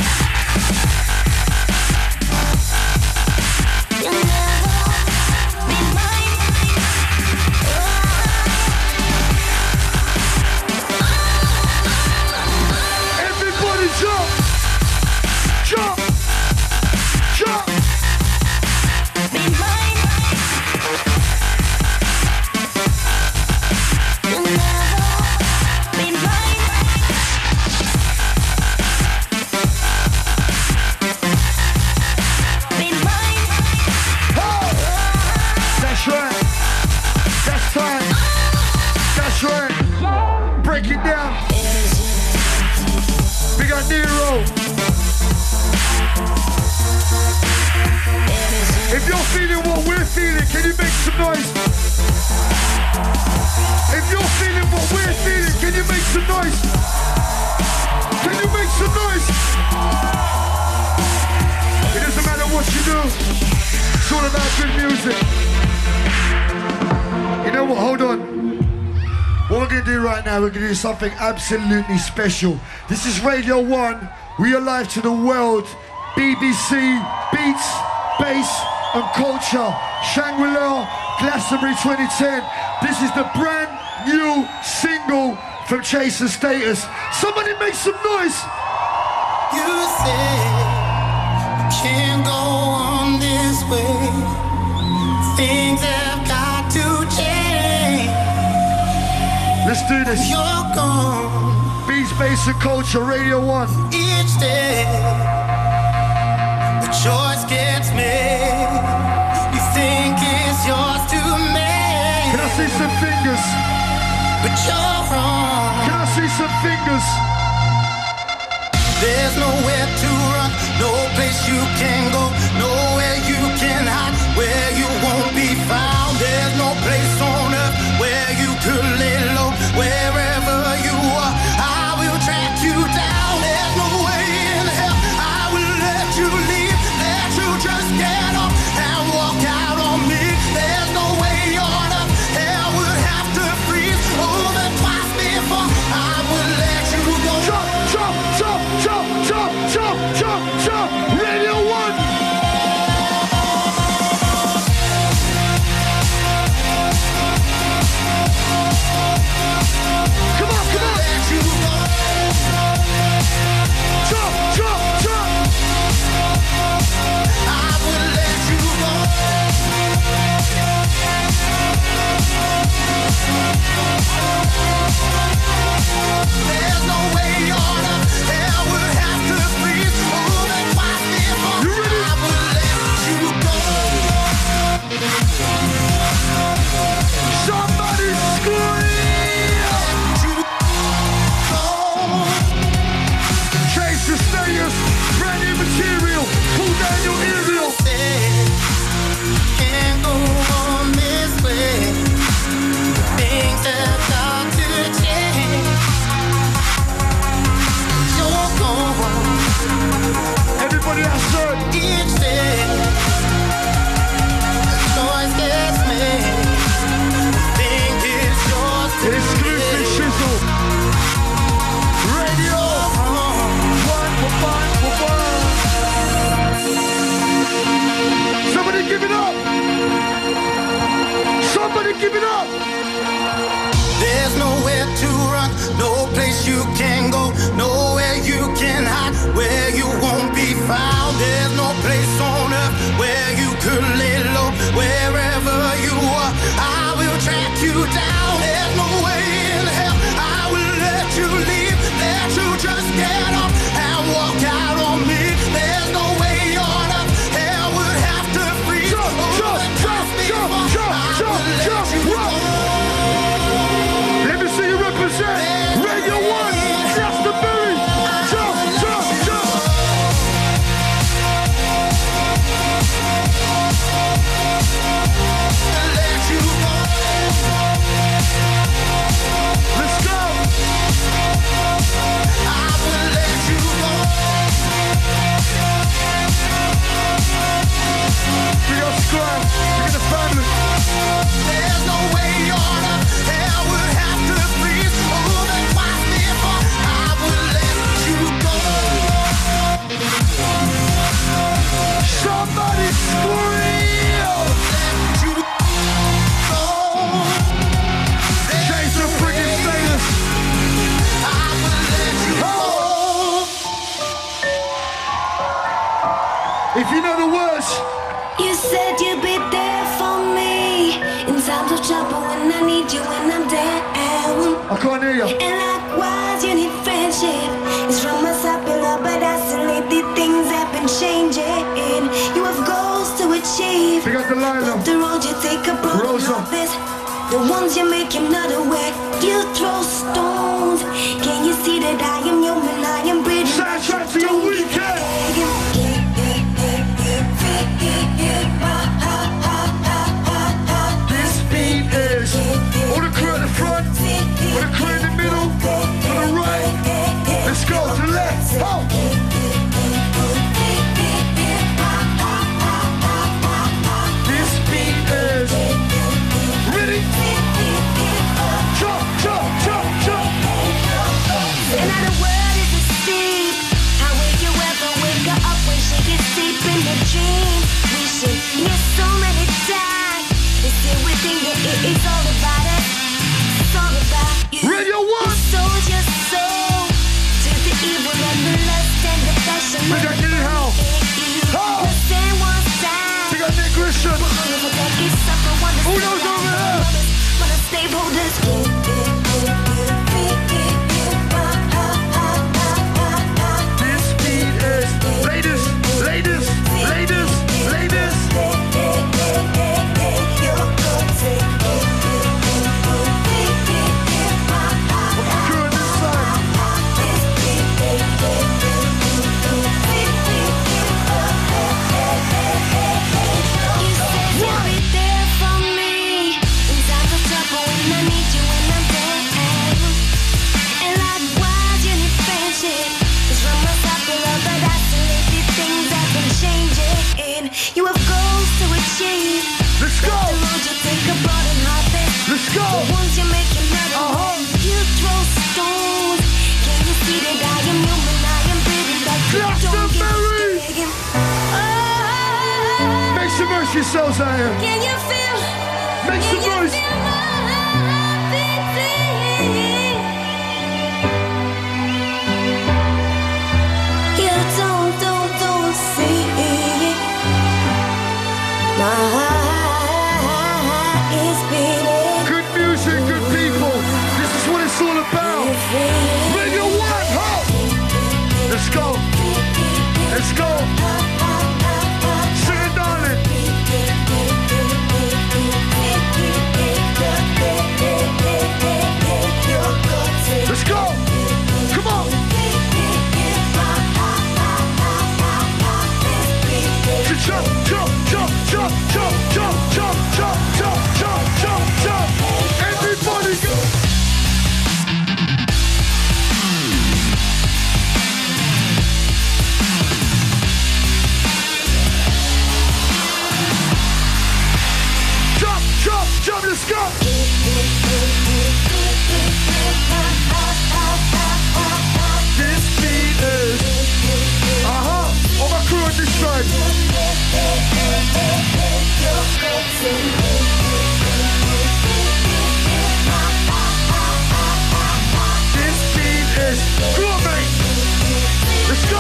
[SPEAKER 2] You'll never be mine.
[SPEAKER 4] Everybody jump. Jump. Jump.
[SPEAKER 2] Be mine. You'll never be mine. Be mine.
[SPEAKER 4] That's right. That's time. That's right. Break it down. We got Nero. If you're feeling what we're feeling, can you make some noise? If you're feeling what we're feeling, can you make some noise? Can you make some noise? It doesn't matter what you do. It's all about good music. You know what? Hold on. What we're going to do right now, we're going to do something absolutely special. This is Radio one. We are live to the world. B B C, Beats, Bass and Culture. Shangri-La, Glastonbury twenty ten. This is the brand new single from Chase the Status. Somebody make some noise.
[SPEAKER 12] You say you can't go on this way. Things have got to change.
[SPEAKER 4] Let's do this.
[SPEAKER 12] You're gone.
[SPEAKER 4] Beats, Bass and Culture, Radio one.
[SPEAKER 12] Each day the choice gets made. You think it's yours to make.
[SPEAKER 4] Can I see some fingers?
[SPEAKER 12] But you're wrong.
[SPEAKER 4] Can I see some fingers?
[SPEAKER 12] There's nowhere to run, no place you can go, nowhere you can hide, where you won't be found. There's no place on earth where you could lay low. Wherever you are, I will track you down. There's no way in hell I will let you leave, let you just get off and walk out on me. There's no way on earth hell would have to freeze over twice before I would let you go.
[SPEAKER 4] Jump, jump, jump, jump, jump, jump, jump, jump. Radio One. Come on, come on.
[SPEAKER 12] Let you go.
[SPEAKER 4] Jump, jump, jump.
[SPEAKER 12] I would let you go. There's no way on earth hell would have to freeze over twice before I would let you go.
[SPEAKER 4] Somebody scream. Chase the stayers. Brand new material. Pull down your aerial.
[SPEAKER 12] Can't go on this way. Things have got to change. You're gone.
[SPEAKER 4] Everybody outside.
[SPEAKER 12] Each day, the choice gets made. Think it's yours to
[SPEAKER 4] Exclusive
[SPEAKER 12] make.
[SPEAKER 4] shizzle. Radio. One for one for one. Somebody give it up. Somebody give it up.
[SPEAKER 12] There's nowhere to run, no place you can go, nowhere you can hide, where you won't be found. There's no place on earth where you could lay low. Wherever you are, I will track you down. There's no way in hell I will let you leave, let you just get off and walk out on me. There's no way on earth hell would have to freeze.
[SPEAKER 4] Jump, jump, jump, jump, jump, jump, jump, jump. Let me see you represent Radio One, Glastonbury. Jump, jump, jump.
[SPEAKER 12] Let you go.
[SPEAKER 4] Let's go.
[SPEAKER 12] I will let you go.
[SPEAKER 4] We got Scrum. We got the family.
[SPEAKER 12] There's no way on earth hell would have to freeze over twice before I would let you go.
[SPEAKER 4] Somebody scream.
[SPEAKER 12] Let you go.
[SPEAKER 4] Chase the friggin' status.
[SPEAKER 12] I would let you go.
[SPEAKER 4] If you know the words.
[SPEAKER 13] You said you'd be there for me in times of trouble when I need you when I'm down.
[SPEAKER 4] I can't hear you.
[SPEAKER 13] And likewise, you need friendship. It's from us up in love, but I still lately things have been changing. You have goals to achieve.
[SPEAKER 4] We got the lineup.
[SPEAKER 13] But the road you take a broken
[SPEAKER 4] Rosa.
[SPEAKER 13] office. The ones you make him not aware. You throw stones. Can you see that I am human? I am breathing.
[SPEAKER 4] Soundtrack to your weekend. This beat is all the crew at the front, all the crew in the middle, to the right. Let's go to the left. Oh. This beat is ready. Jump, jump, jump, jump.
[SPEAKER 13] Another word is a seed. I wake you up
[SPEAKER 4] goes out here.
[SPEAKER 13] Can you feel?
[SPEAKER 4] Make some noise.
[SPEAKER 13] You don't, don't, don't see my heart is beating.
[SPEAKER 4] Good music, good people. This is what it's all about. Radio One, ho! Let's go. Let's go. Sing it, darling. Let's go. Come on. Jump, jump, jump, jump, jump, jump, jump, jump, jump, jump, jump, jump. Everybody go. Jump, jump, jump, let's go. This beat is, uh-huh, all my crew on this side. This beat is, come on, mate. Let's go.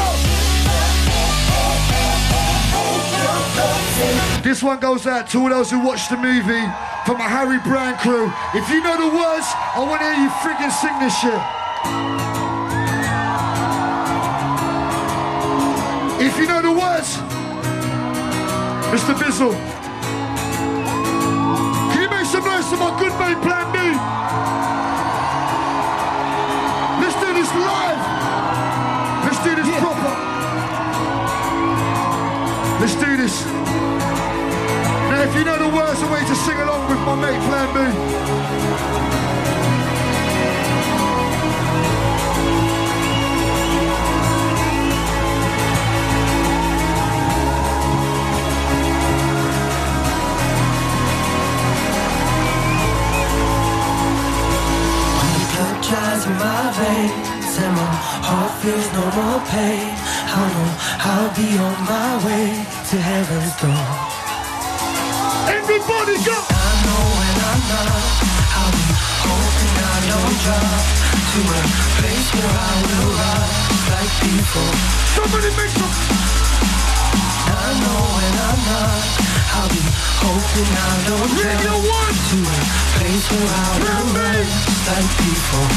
[SPEAKER 4] This one goes out to all those who watched the movie from my Harry Brown crew. If you know the words, I want to hear you freaking sing this shit. If you know the words, Mister Bizzle, can you make some noise to my good mate Plan B? Let's do this live. Let's do this yeah. proper. Let's do this. Now if you know the words, I want you to sing along with my mate Plan B.
[SPEAKER 11] In my veins and my heart feels no more pain. I know I'll be on my way to heaven's door.
[SPEAKER 4] Everybody go!
[SPEAKER 11] I know when I'm not, I'll be hoping I don't drop to a place where I will rise like before.
[SPEAKER 4] Somebody make some.
[SPEAKER 11] I know when I'm not, I'll be hoping I don't drop to a place where I will rise like before.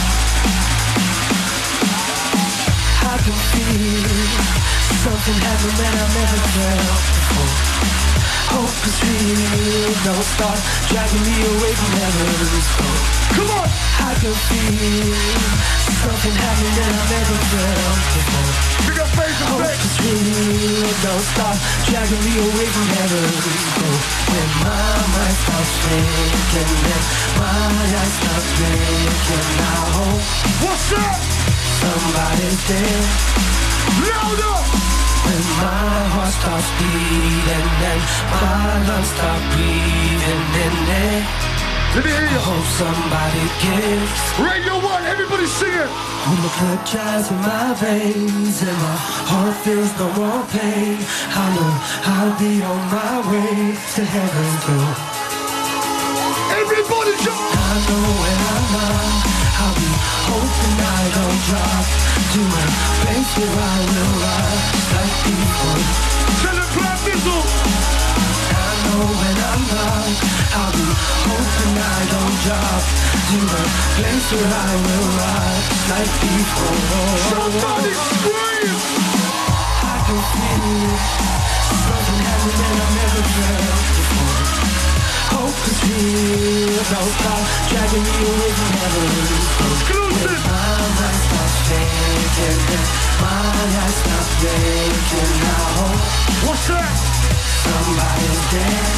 [SPEAKER 11] I can feel something happen that I've never felt before. Hope is real, don't start dragging me away from heaven's door.
[SPEAKER 4] Come on!
[SPEAKER 11] I can feel something happen that I've never felt before.
[SPEAKER 4] Big up face and
[SPEAKER 11] Hope is real, don't start dragging me away from heaven's door. When my mind stops thinking, then my eyes stop blinking, I hope.
[SPEAKER 4] What's up?
[SPEAKER 11] Somebody's there.
[SPEAKER 4] Louder!
[SPEAKER 11] When my heart stops beating and my lungs stop breathing in there.
[SPEAKER 4] Let me hear you.
[SPEAKER 11] I hope somebody gives.
[SPEAKER 4] Radio One, everybody sing it.
[SPEAKER 11] When the blood dries in my veins and my heart feels no more pain, I know I'll be on my way to heaven's door.
[SPEAKER 4] Everybody jump!
[SPEAKER 11] I know when I'm not, I'll be hoping I don't drop to a place where I will rise like before.
[SPEAKER 4] Tell them Plan Bizzle!
[SPEAKER 11] I know when I'm not, I'll be hoping I don't drop to a place where I will rise like before.
[SPEAKER 4] Somebody scream!
[SPEAKER 11] I can feel something happening that I've never felt before. Hope is real, don't stop dragging me away from heaven's door.
[SPEAKER 4] Exclusive!
[SPEAKER 11] My mind stops thinking, my eyes stop blinking, I hope.
[SPEAKER 4] What's that?
[SPEAKER 11] Somebody's there.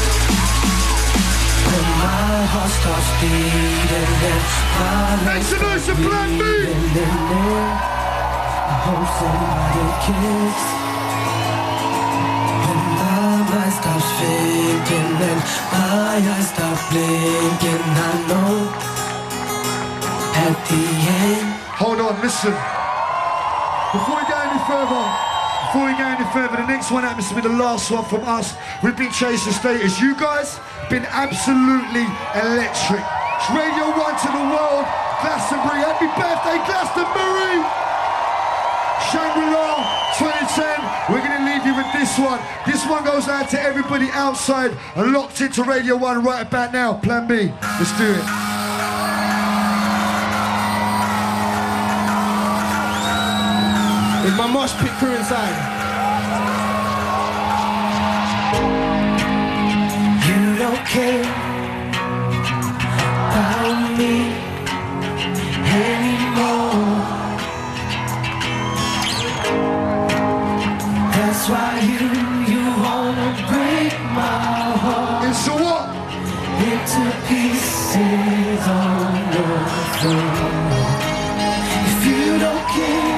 [SPEAKER 11] When my heart stops beating and my legs
[SPEAKER 4] Make some noise
[SPEAKER 11] stop
[SPEAKER 4] to Plan B!
[SPEAKER 11] breathing in there, I hope somebody cares. When my mind stops thinking and my eyes stop blinking, I know at the end.
[SPEAKER 4] Hold on, listen. Before we go any further, Before we go any further, the next one happens to be the last one from us. We've been chasing status. You guys been absolutely electric. It's Radio One to the world. Glastonbury, happy birthday, Glastonbury! Shangri-La twenty ten. We're gonna leave you with this one. This one goes out to everybody outside and locked into Radio One right about now. Plan B. Let's do it.
[SPEAKER 11] With my mosh pit crew inside. You don't care about me anymore. That's why you, you wanna break my heart.
[SPEAKER 4] Into what?
[SPEAKER 11] Into pieces on the floor. If you don't care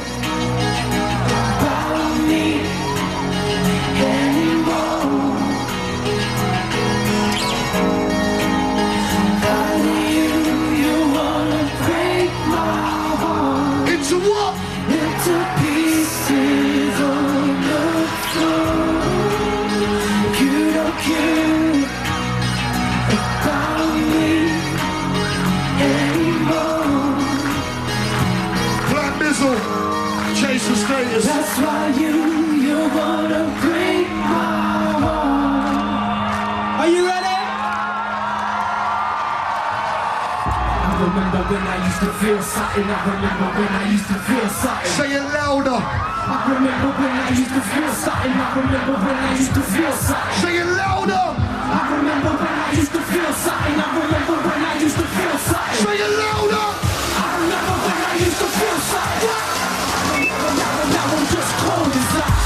[SPEAKER 4] Status.
[SPEAKER 11] That's why you, you wanna break my heart. Are you ready? I remember when I used to feel something. I remember when I used to feel something.
[SPEAKER 4] Say it louder.
[SPEAKER 11] I remember when I used to feel something. I remember when I used to feel something.
[SPEAKER 4] Say it louder.
[SPEAKER 11] I remember when I used to feel something. I remember when I used to feel something.
[SPEAKER 4] Say it louder.
[SPEAKER 11] I remember when I used to feel something. Now I'm just cold as ice.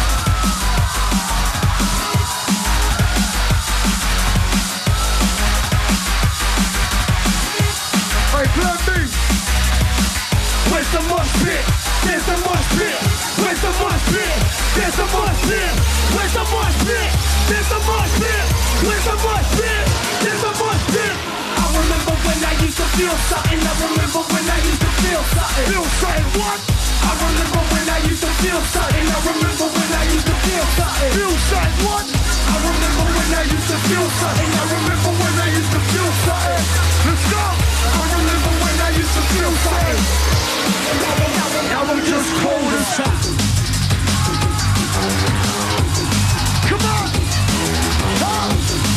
[SPEAKER 4] Hey, Plan B.
[SPEAKER 11] Where's the mosh pit? There's the mosh pit. Where's the mosh pit? There's the mosh pit. Where's the mosh pit? There's the mosh pit. Where's the mosh pit? There's the mosh pit. I remember when I used to feel something. I remember when I used to feel something.
[SPEAKER 4] Feel something what?
[SPEAKER 11] I remember when I used to feel something. I remember when I used to feel something.
[SPEAKER 4] Feel something what?
[SPEAKER 11] I remember when I used to feel something. I remember when I used to feel something.
[SPEAKER 4] Let's go.
[SPEAKER 11] I remember when I used to feel something.
[SPEAKER 4] Now I'm just cold as hot. Come on. Huh?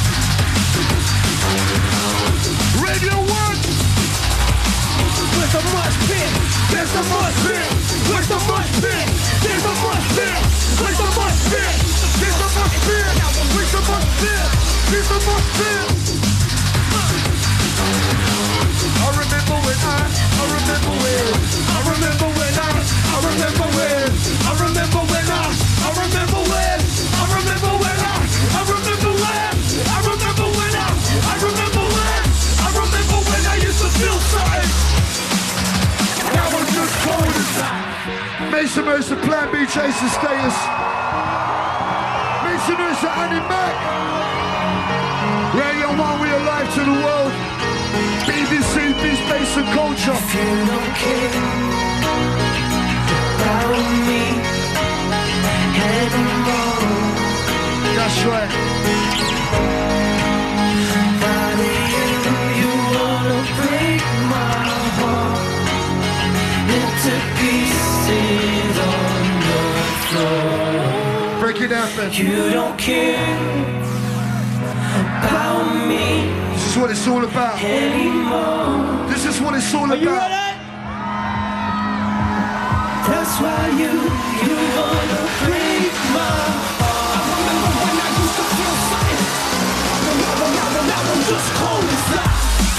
[SPEAKER 4] Radio One.
[SPEAKER 11] Where's the mosh pit? There's the mosh pit. Where's the mosh pit? There's the mosh pit. Where's the mosh pit?
[SPEAKER 4] There's the mosh pit. Where's the mosh pit? There's the mosh pit. I remember when I, I remember when,
[SPEAKER 11] I remember when I, I remember when, I remember when I, I remember when, I remember when I, I remember when, I remember when I, I remember when, I remember when I used to feel something. Now I'm just cold as ice.
[SPEAKER 4] Make some noise to Plan B chasing status. Make some noise to Annie Mac. Radio One, we are live to the world. B B C, Beast Bass and Culture.
[SPEAKER 11] If you don't care about me anymore,
[SPEAKER 4] that's right.
[SPEAKER 11] Why do you, you wanna break my heart into pieces on the floor?
[SPEAKER 4] Break it down, man.
[SPEAKER 11] You don't care about me.
[SPEAKER 4] This is what it's all about.
[SPEAKER 11] Anymore.
[SPEAKER 4] This is what it's all
[SPEAKER 11] Are
[SPEAKER 4] about.
[SPEAKER 11] you ready? That's why you, you wanna break my heart. I remember when I used to feel something. Now, now, now I'm just cold as ice.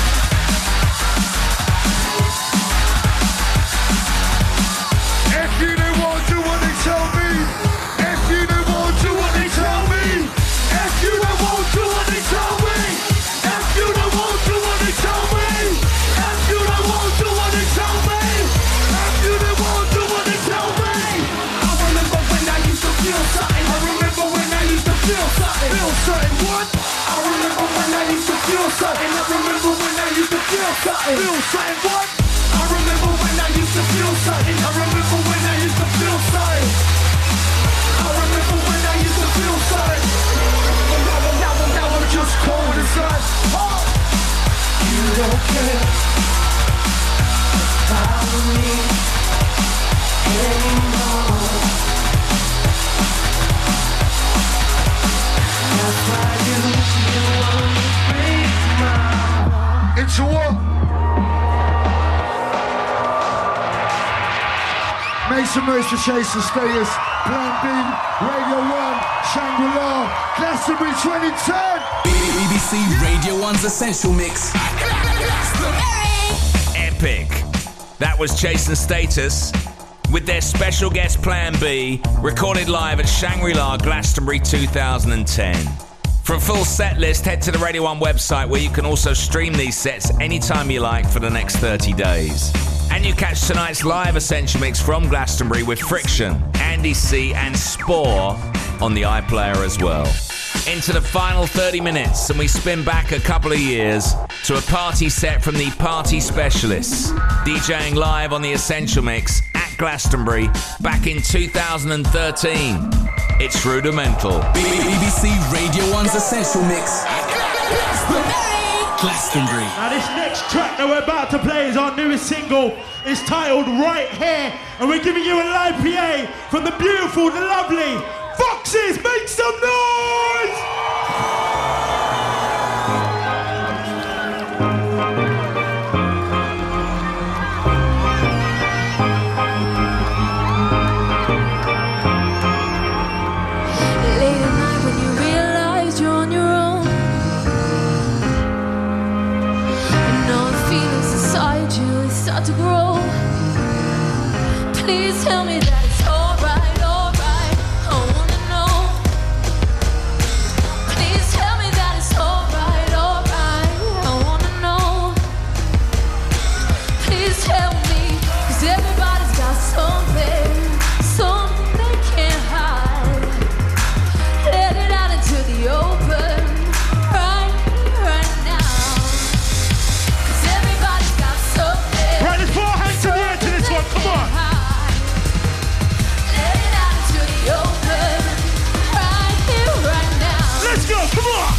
[SPEAKER 4] If you don't want to do what they tell me, if you don't want to do what they tell me, if you don't want to do what they tell me, if you don't want to do what they tell me, if you don't want to do what they tell me, if you don't want to do what they tell me.
[SPEAKER 11] I remember when I used to feel something. I remember when I used to feel something.
[SPEAKER 4] Feel something what?
[SPEAKER 11] I remember when I used to feel something. I remember when I used to feel something.
[SPEAKER 4] Feel something what?
[SPEAKER 11] I remember when I used to feel something. I remember when I used to feel something.
[SPEAKER 4] side. Oh. You don't care about me anymore. That's why you, you wanna break my heart. Into what? Make some noise for Chase and Status. Plan B, Radio one, Shangri-La, Glastonbury twenty ten.
[SPEAKER 1] B B C Radio one's Essential Mix.
[SPEAKER 3] Epic. That was Chase and Status with their special guest Plan B, recorded live at Shangri-La, Glastonbury two thousand ten. For a full set list, head to the Radio one website where you can also stream these sets anytime you like for the next thirty days. And you catch tonight's live Essential Mix from Glastonbury with Friction, Andy C and Spore on the iPlayer as well. Into the final thirty minutes, and we spin back a couple of years to a party set from the Party Specialists, DJing live on the Essential Mix at Glastonbury back in two thousand thirteen. It's Rudimental.
[SPEAKER 1] B B C Radio one's Essential Mix. Glastonbury.
[SPEAKER 9] Now this next track that we're about to play is our newest single. It's titled Right Here, and we're giving you a live P A from the beautiful, the lovely Foxes. Make some noise!
[SPEAKER 13] Late at night when you realize you're on your own, and all the feelings inside you start to grow. Please tell me that it's alright, alright. I wanna know. Please tell me that it's alright, alright. I wanna know. Please tell me, 'cause everybody's got something, something they can't hide. Let it out into the open, right, right now. 'Cause everybody's got something.
[SPEAKER 9] Right, let's put our hands to the end to this one, come on.
[SPEAKER 13] Let it out into the open, right here, right now.
[SPEAKER 9] Let's go, come on.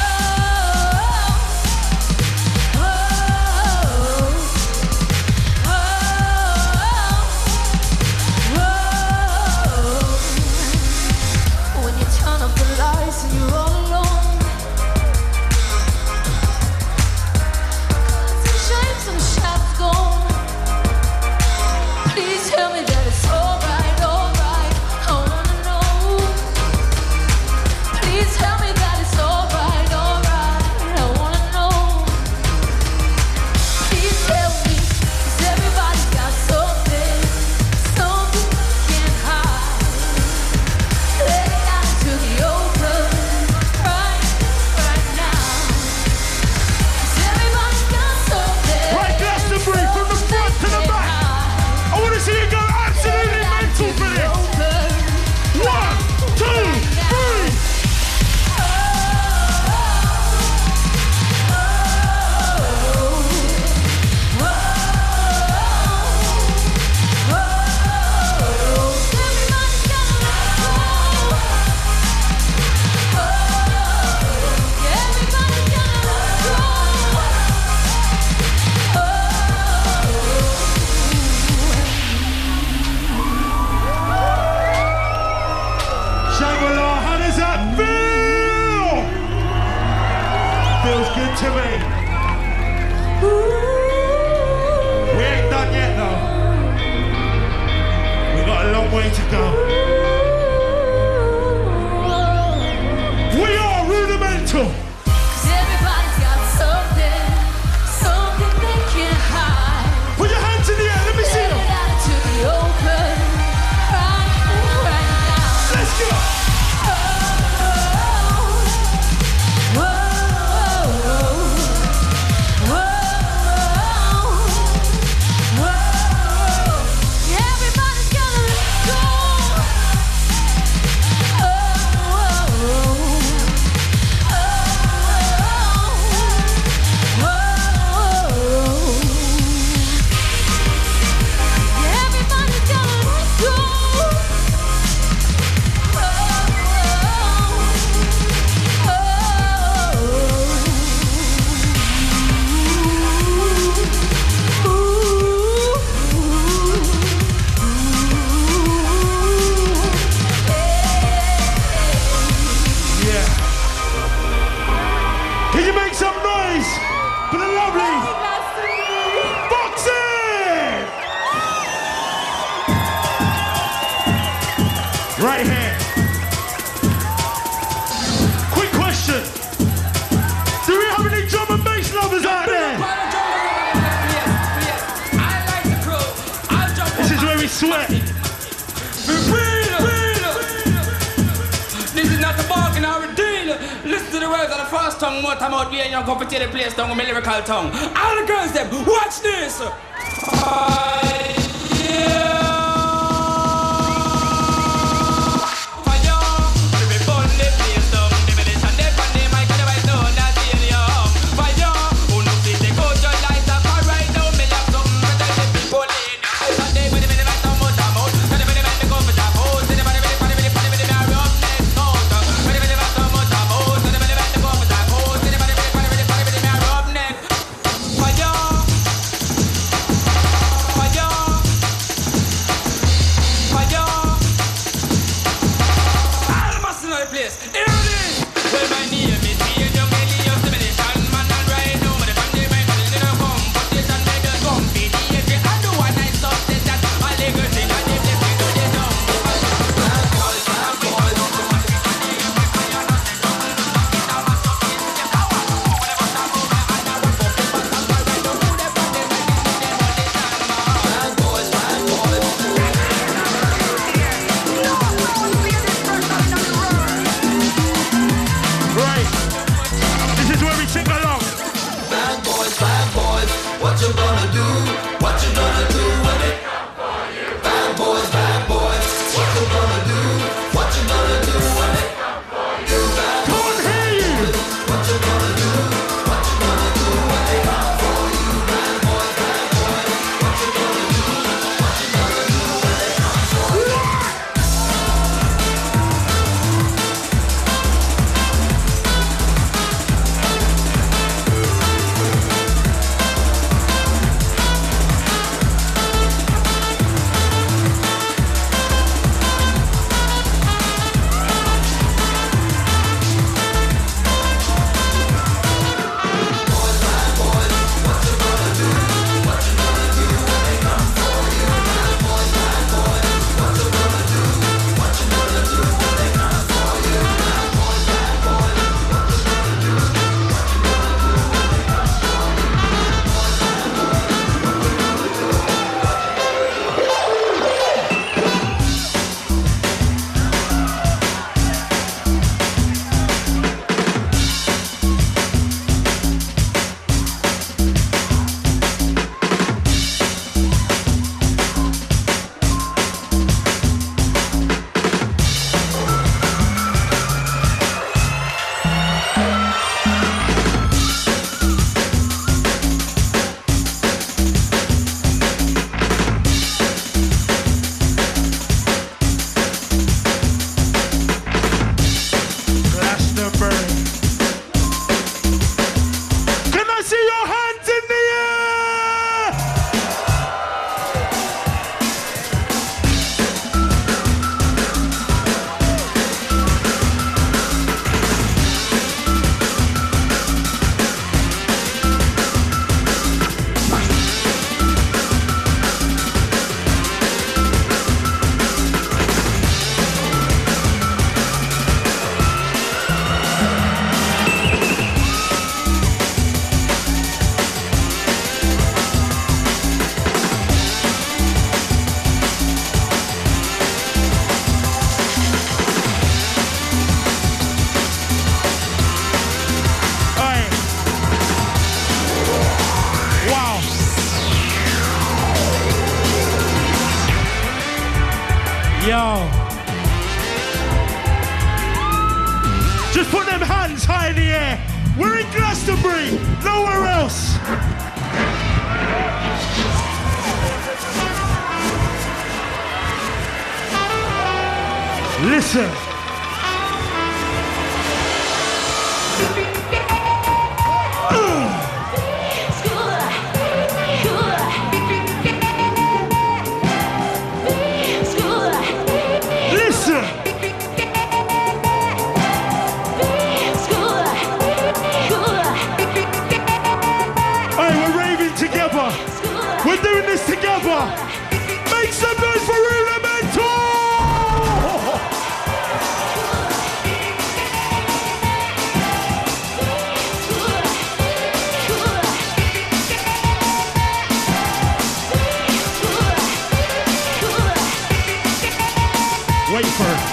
[SPEAKER 13] When you turn up the lights and you're all alone, 'cause the shapes and the shadows gone. Please tell me that it's alright, alright. I wanna know. Please tell me that it's alright, alright. I wanna know. Please tell me, 'cause everybody's got something, something they can't hide. Let it out into the open, right, right now. 'Cause everybody's got something.
[SPEAKER 9] Right, Glastonbury, from the front to the back. I want to see you go absolutely mental for this. One, two, three. Shangri-La, how does that feel? Feels good to me. We ain't done yet though. We got a long way to go. We are Rudimental.
[SPEAKER 13] 'Cause everybody's got something, something they can't hide.
[SPEAKER 9] Put your hands in the air, let me see
[SPEAKER 13] Let
[SPEAKER 9] them.
[SPEAKER 13] it out into the open, right, right now.
[SPEAKER 9] Let's go.
[SPEAKER 13] Everybody's gonna let go.
[SPEAKER 4] Right here. Quick question. Do we have any drum and bass lovers out there? This is where we sweat.
[SPEAKER 8] This is not a bargain or a deal. Listen to the words of the first tongue. More time out there and you come to the place down with my lyrical tongue. All the girls them, watch this. Uh, yeah.
[SPEAKER 4] Yo. Just put them hands high in the air. We're in Glastonbury, nowhere else. Listen. We're doing this together. Make some noise for Rudimental! through.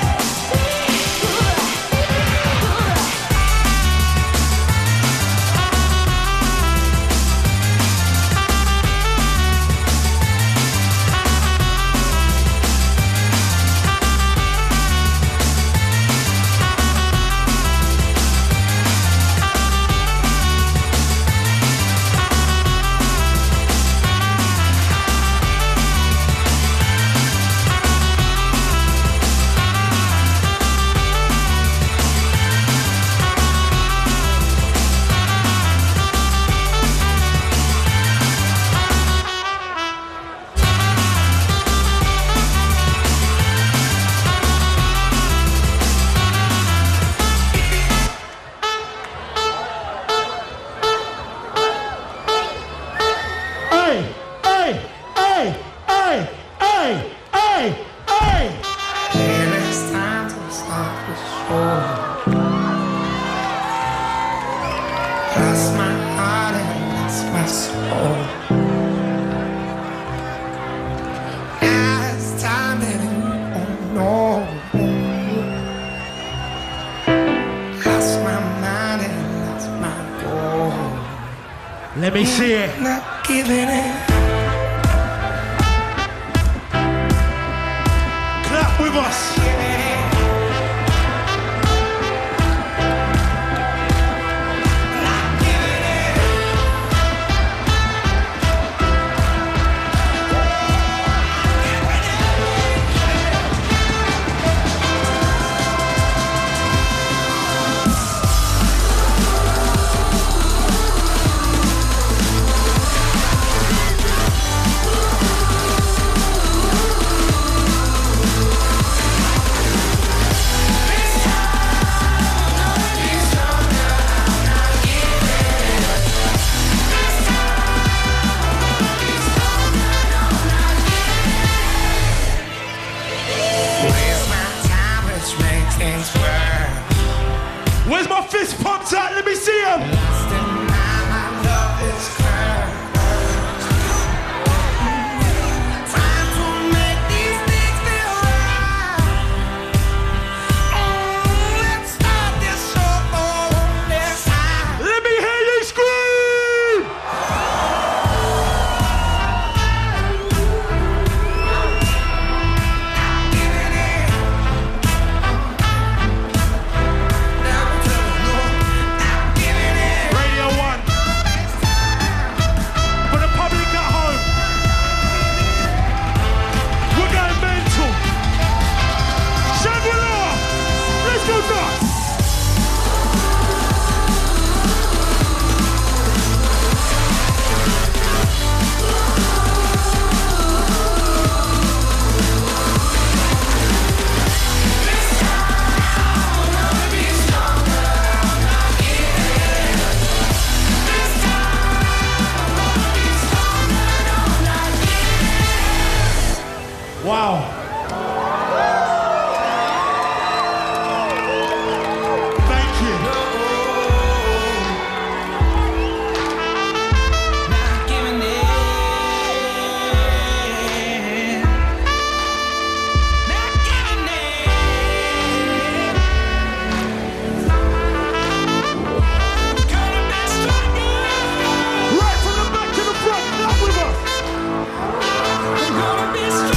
[SPEAKER 4] Let me see it. Not giving it. Clap with us. Where's my fist pumped at? Let me see him. Let me hear you scream. Wow. Thank you. Not giving it. Not giving it. Gonna be stronger. Right from the back to the front, not with us. I'm gonna be stronger.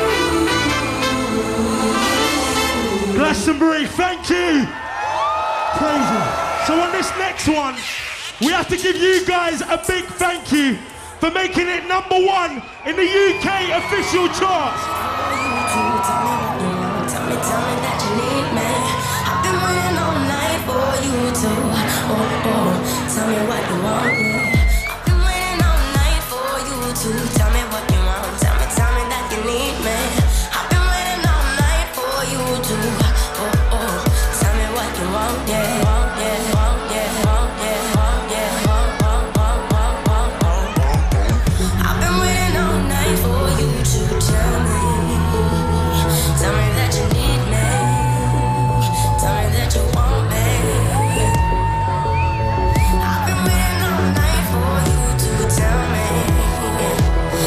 [SPEAKER 4] Glastonbury, thank you! Crazy. So on this next one, we have to give you guys a big thank you for making it number one in the U K official charts.
[SPEAKER 14] Tell me, tell me that you need me. I've been waiting all night for you to. Oh, oh, tell me what you want. I've been waiting all night for you to. Tell me what you want. Tell me, tell me that you need me. I've been waiting all night for you to. Oh, oh, tell me what you want. Yeah, want, yeah, want, yeah, want, yeah, want, yeah, want, want, want, want, want, want. I've been waiting all night for you to tell me. Tell me that you need me. Tell me that you want me. I've been waiting all night for you to tell me.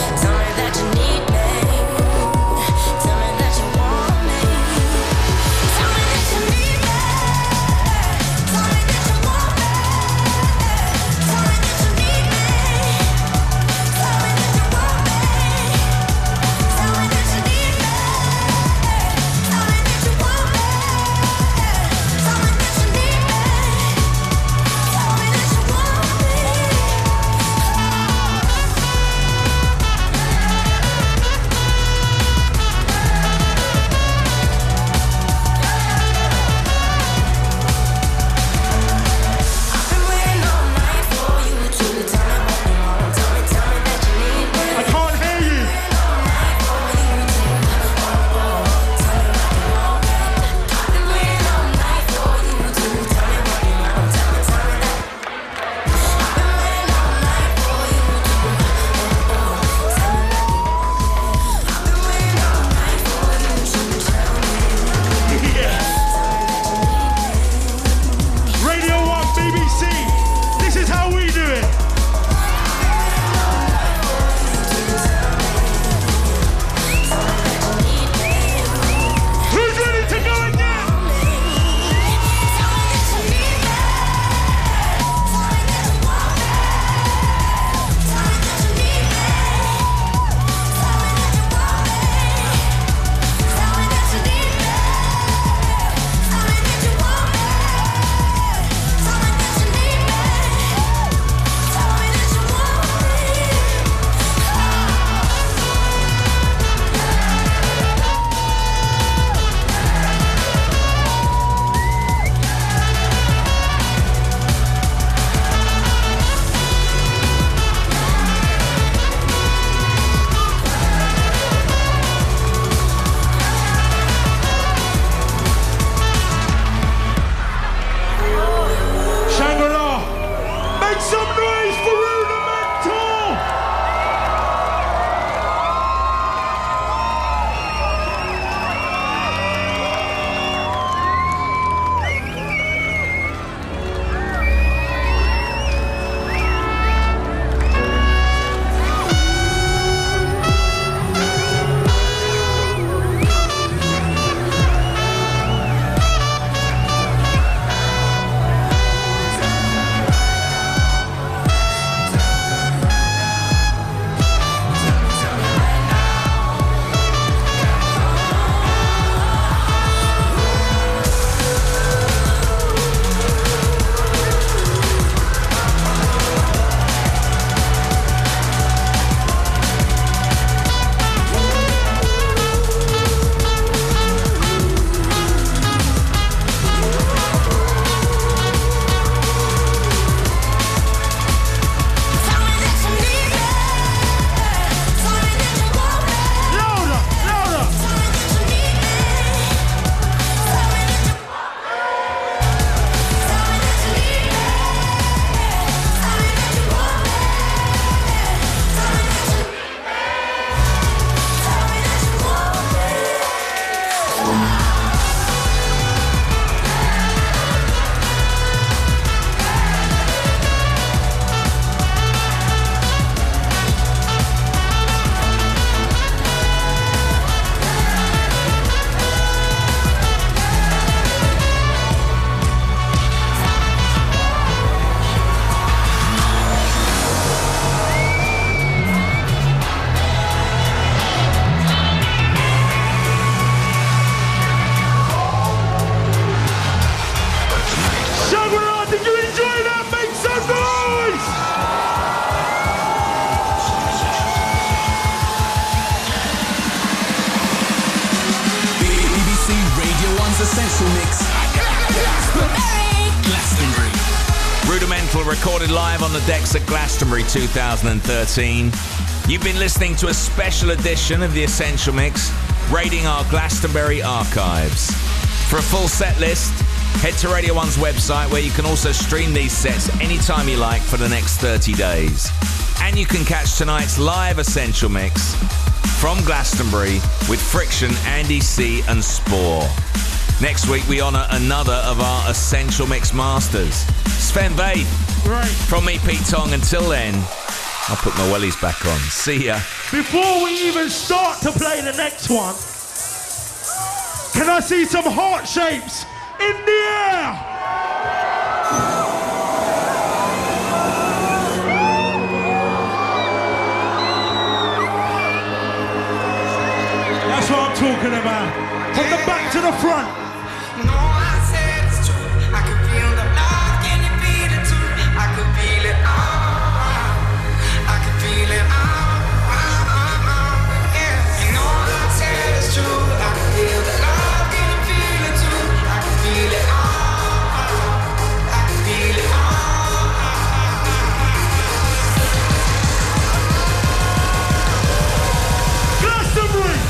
[SPEAKER 1] It's Essential Mix. Glastonbury.
[SPEAKER 3] Rudimental recorded live on the decks at Glastonbury two thousand thirteen. You've been listening to a special edition of the Essential Mix, raiding our Glastonbury archives. For a full set list, head to Radio one's website, where you can also stream these sets anytime you like for the next thirty days. And you can catch tonight's live Essential Mix from Glastonbury with Friction, Andy C and Spore. Next week we honour another of our Essential Mix masters, Sven Väth.
[SPEAKER 4] Right.
[SPEAKER 3] From me, Pete Tong. Until then, I'll put my wellies back on. See ya.
[SPEAKER 4] Before we even start to play the next one, can I see some heart shapes in the air? That's what I'm talking about. From the back to the front.
[SPEAKER 15] No, I said it's true. I can feel the love. Can you feel it too? I can feel it all. I can feel it all. Yeah. You know I said it's true. I can feel the love. Can you feel it too? I can feel it all. I can feel it all.
[SPEAKER 4] Glastonbury.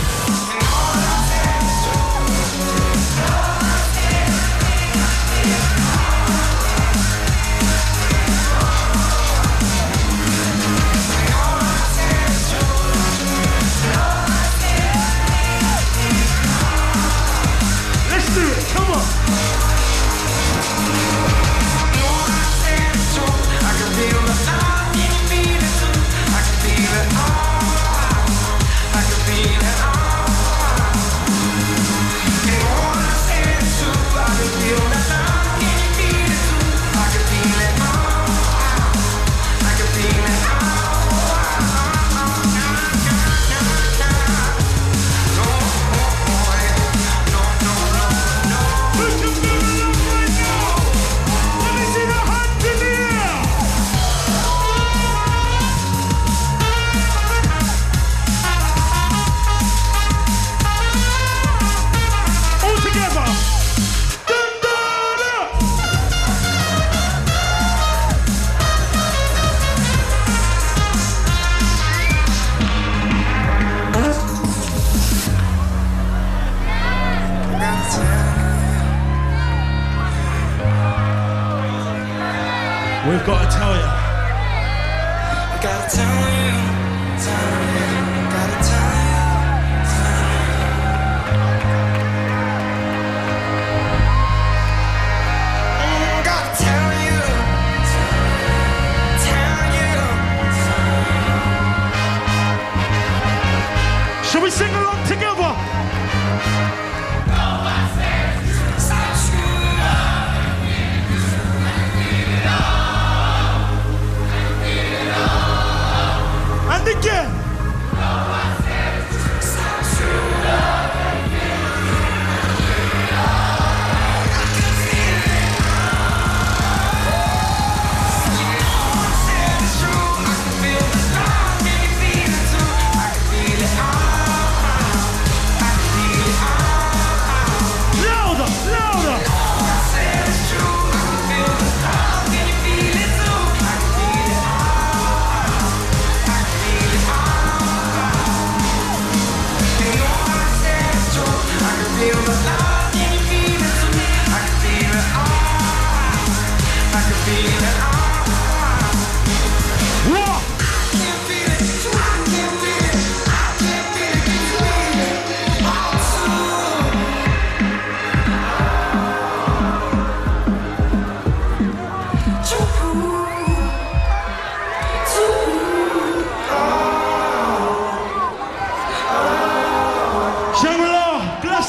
[SPEAKER 4] We've got to tell you.
[SPEAKER 15] I gotta tell you, tell you, gotta tell you.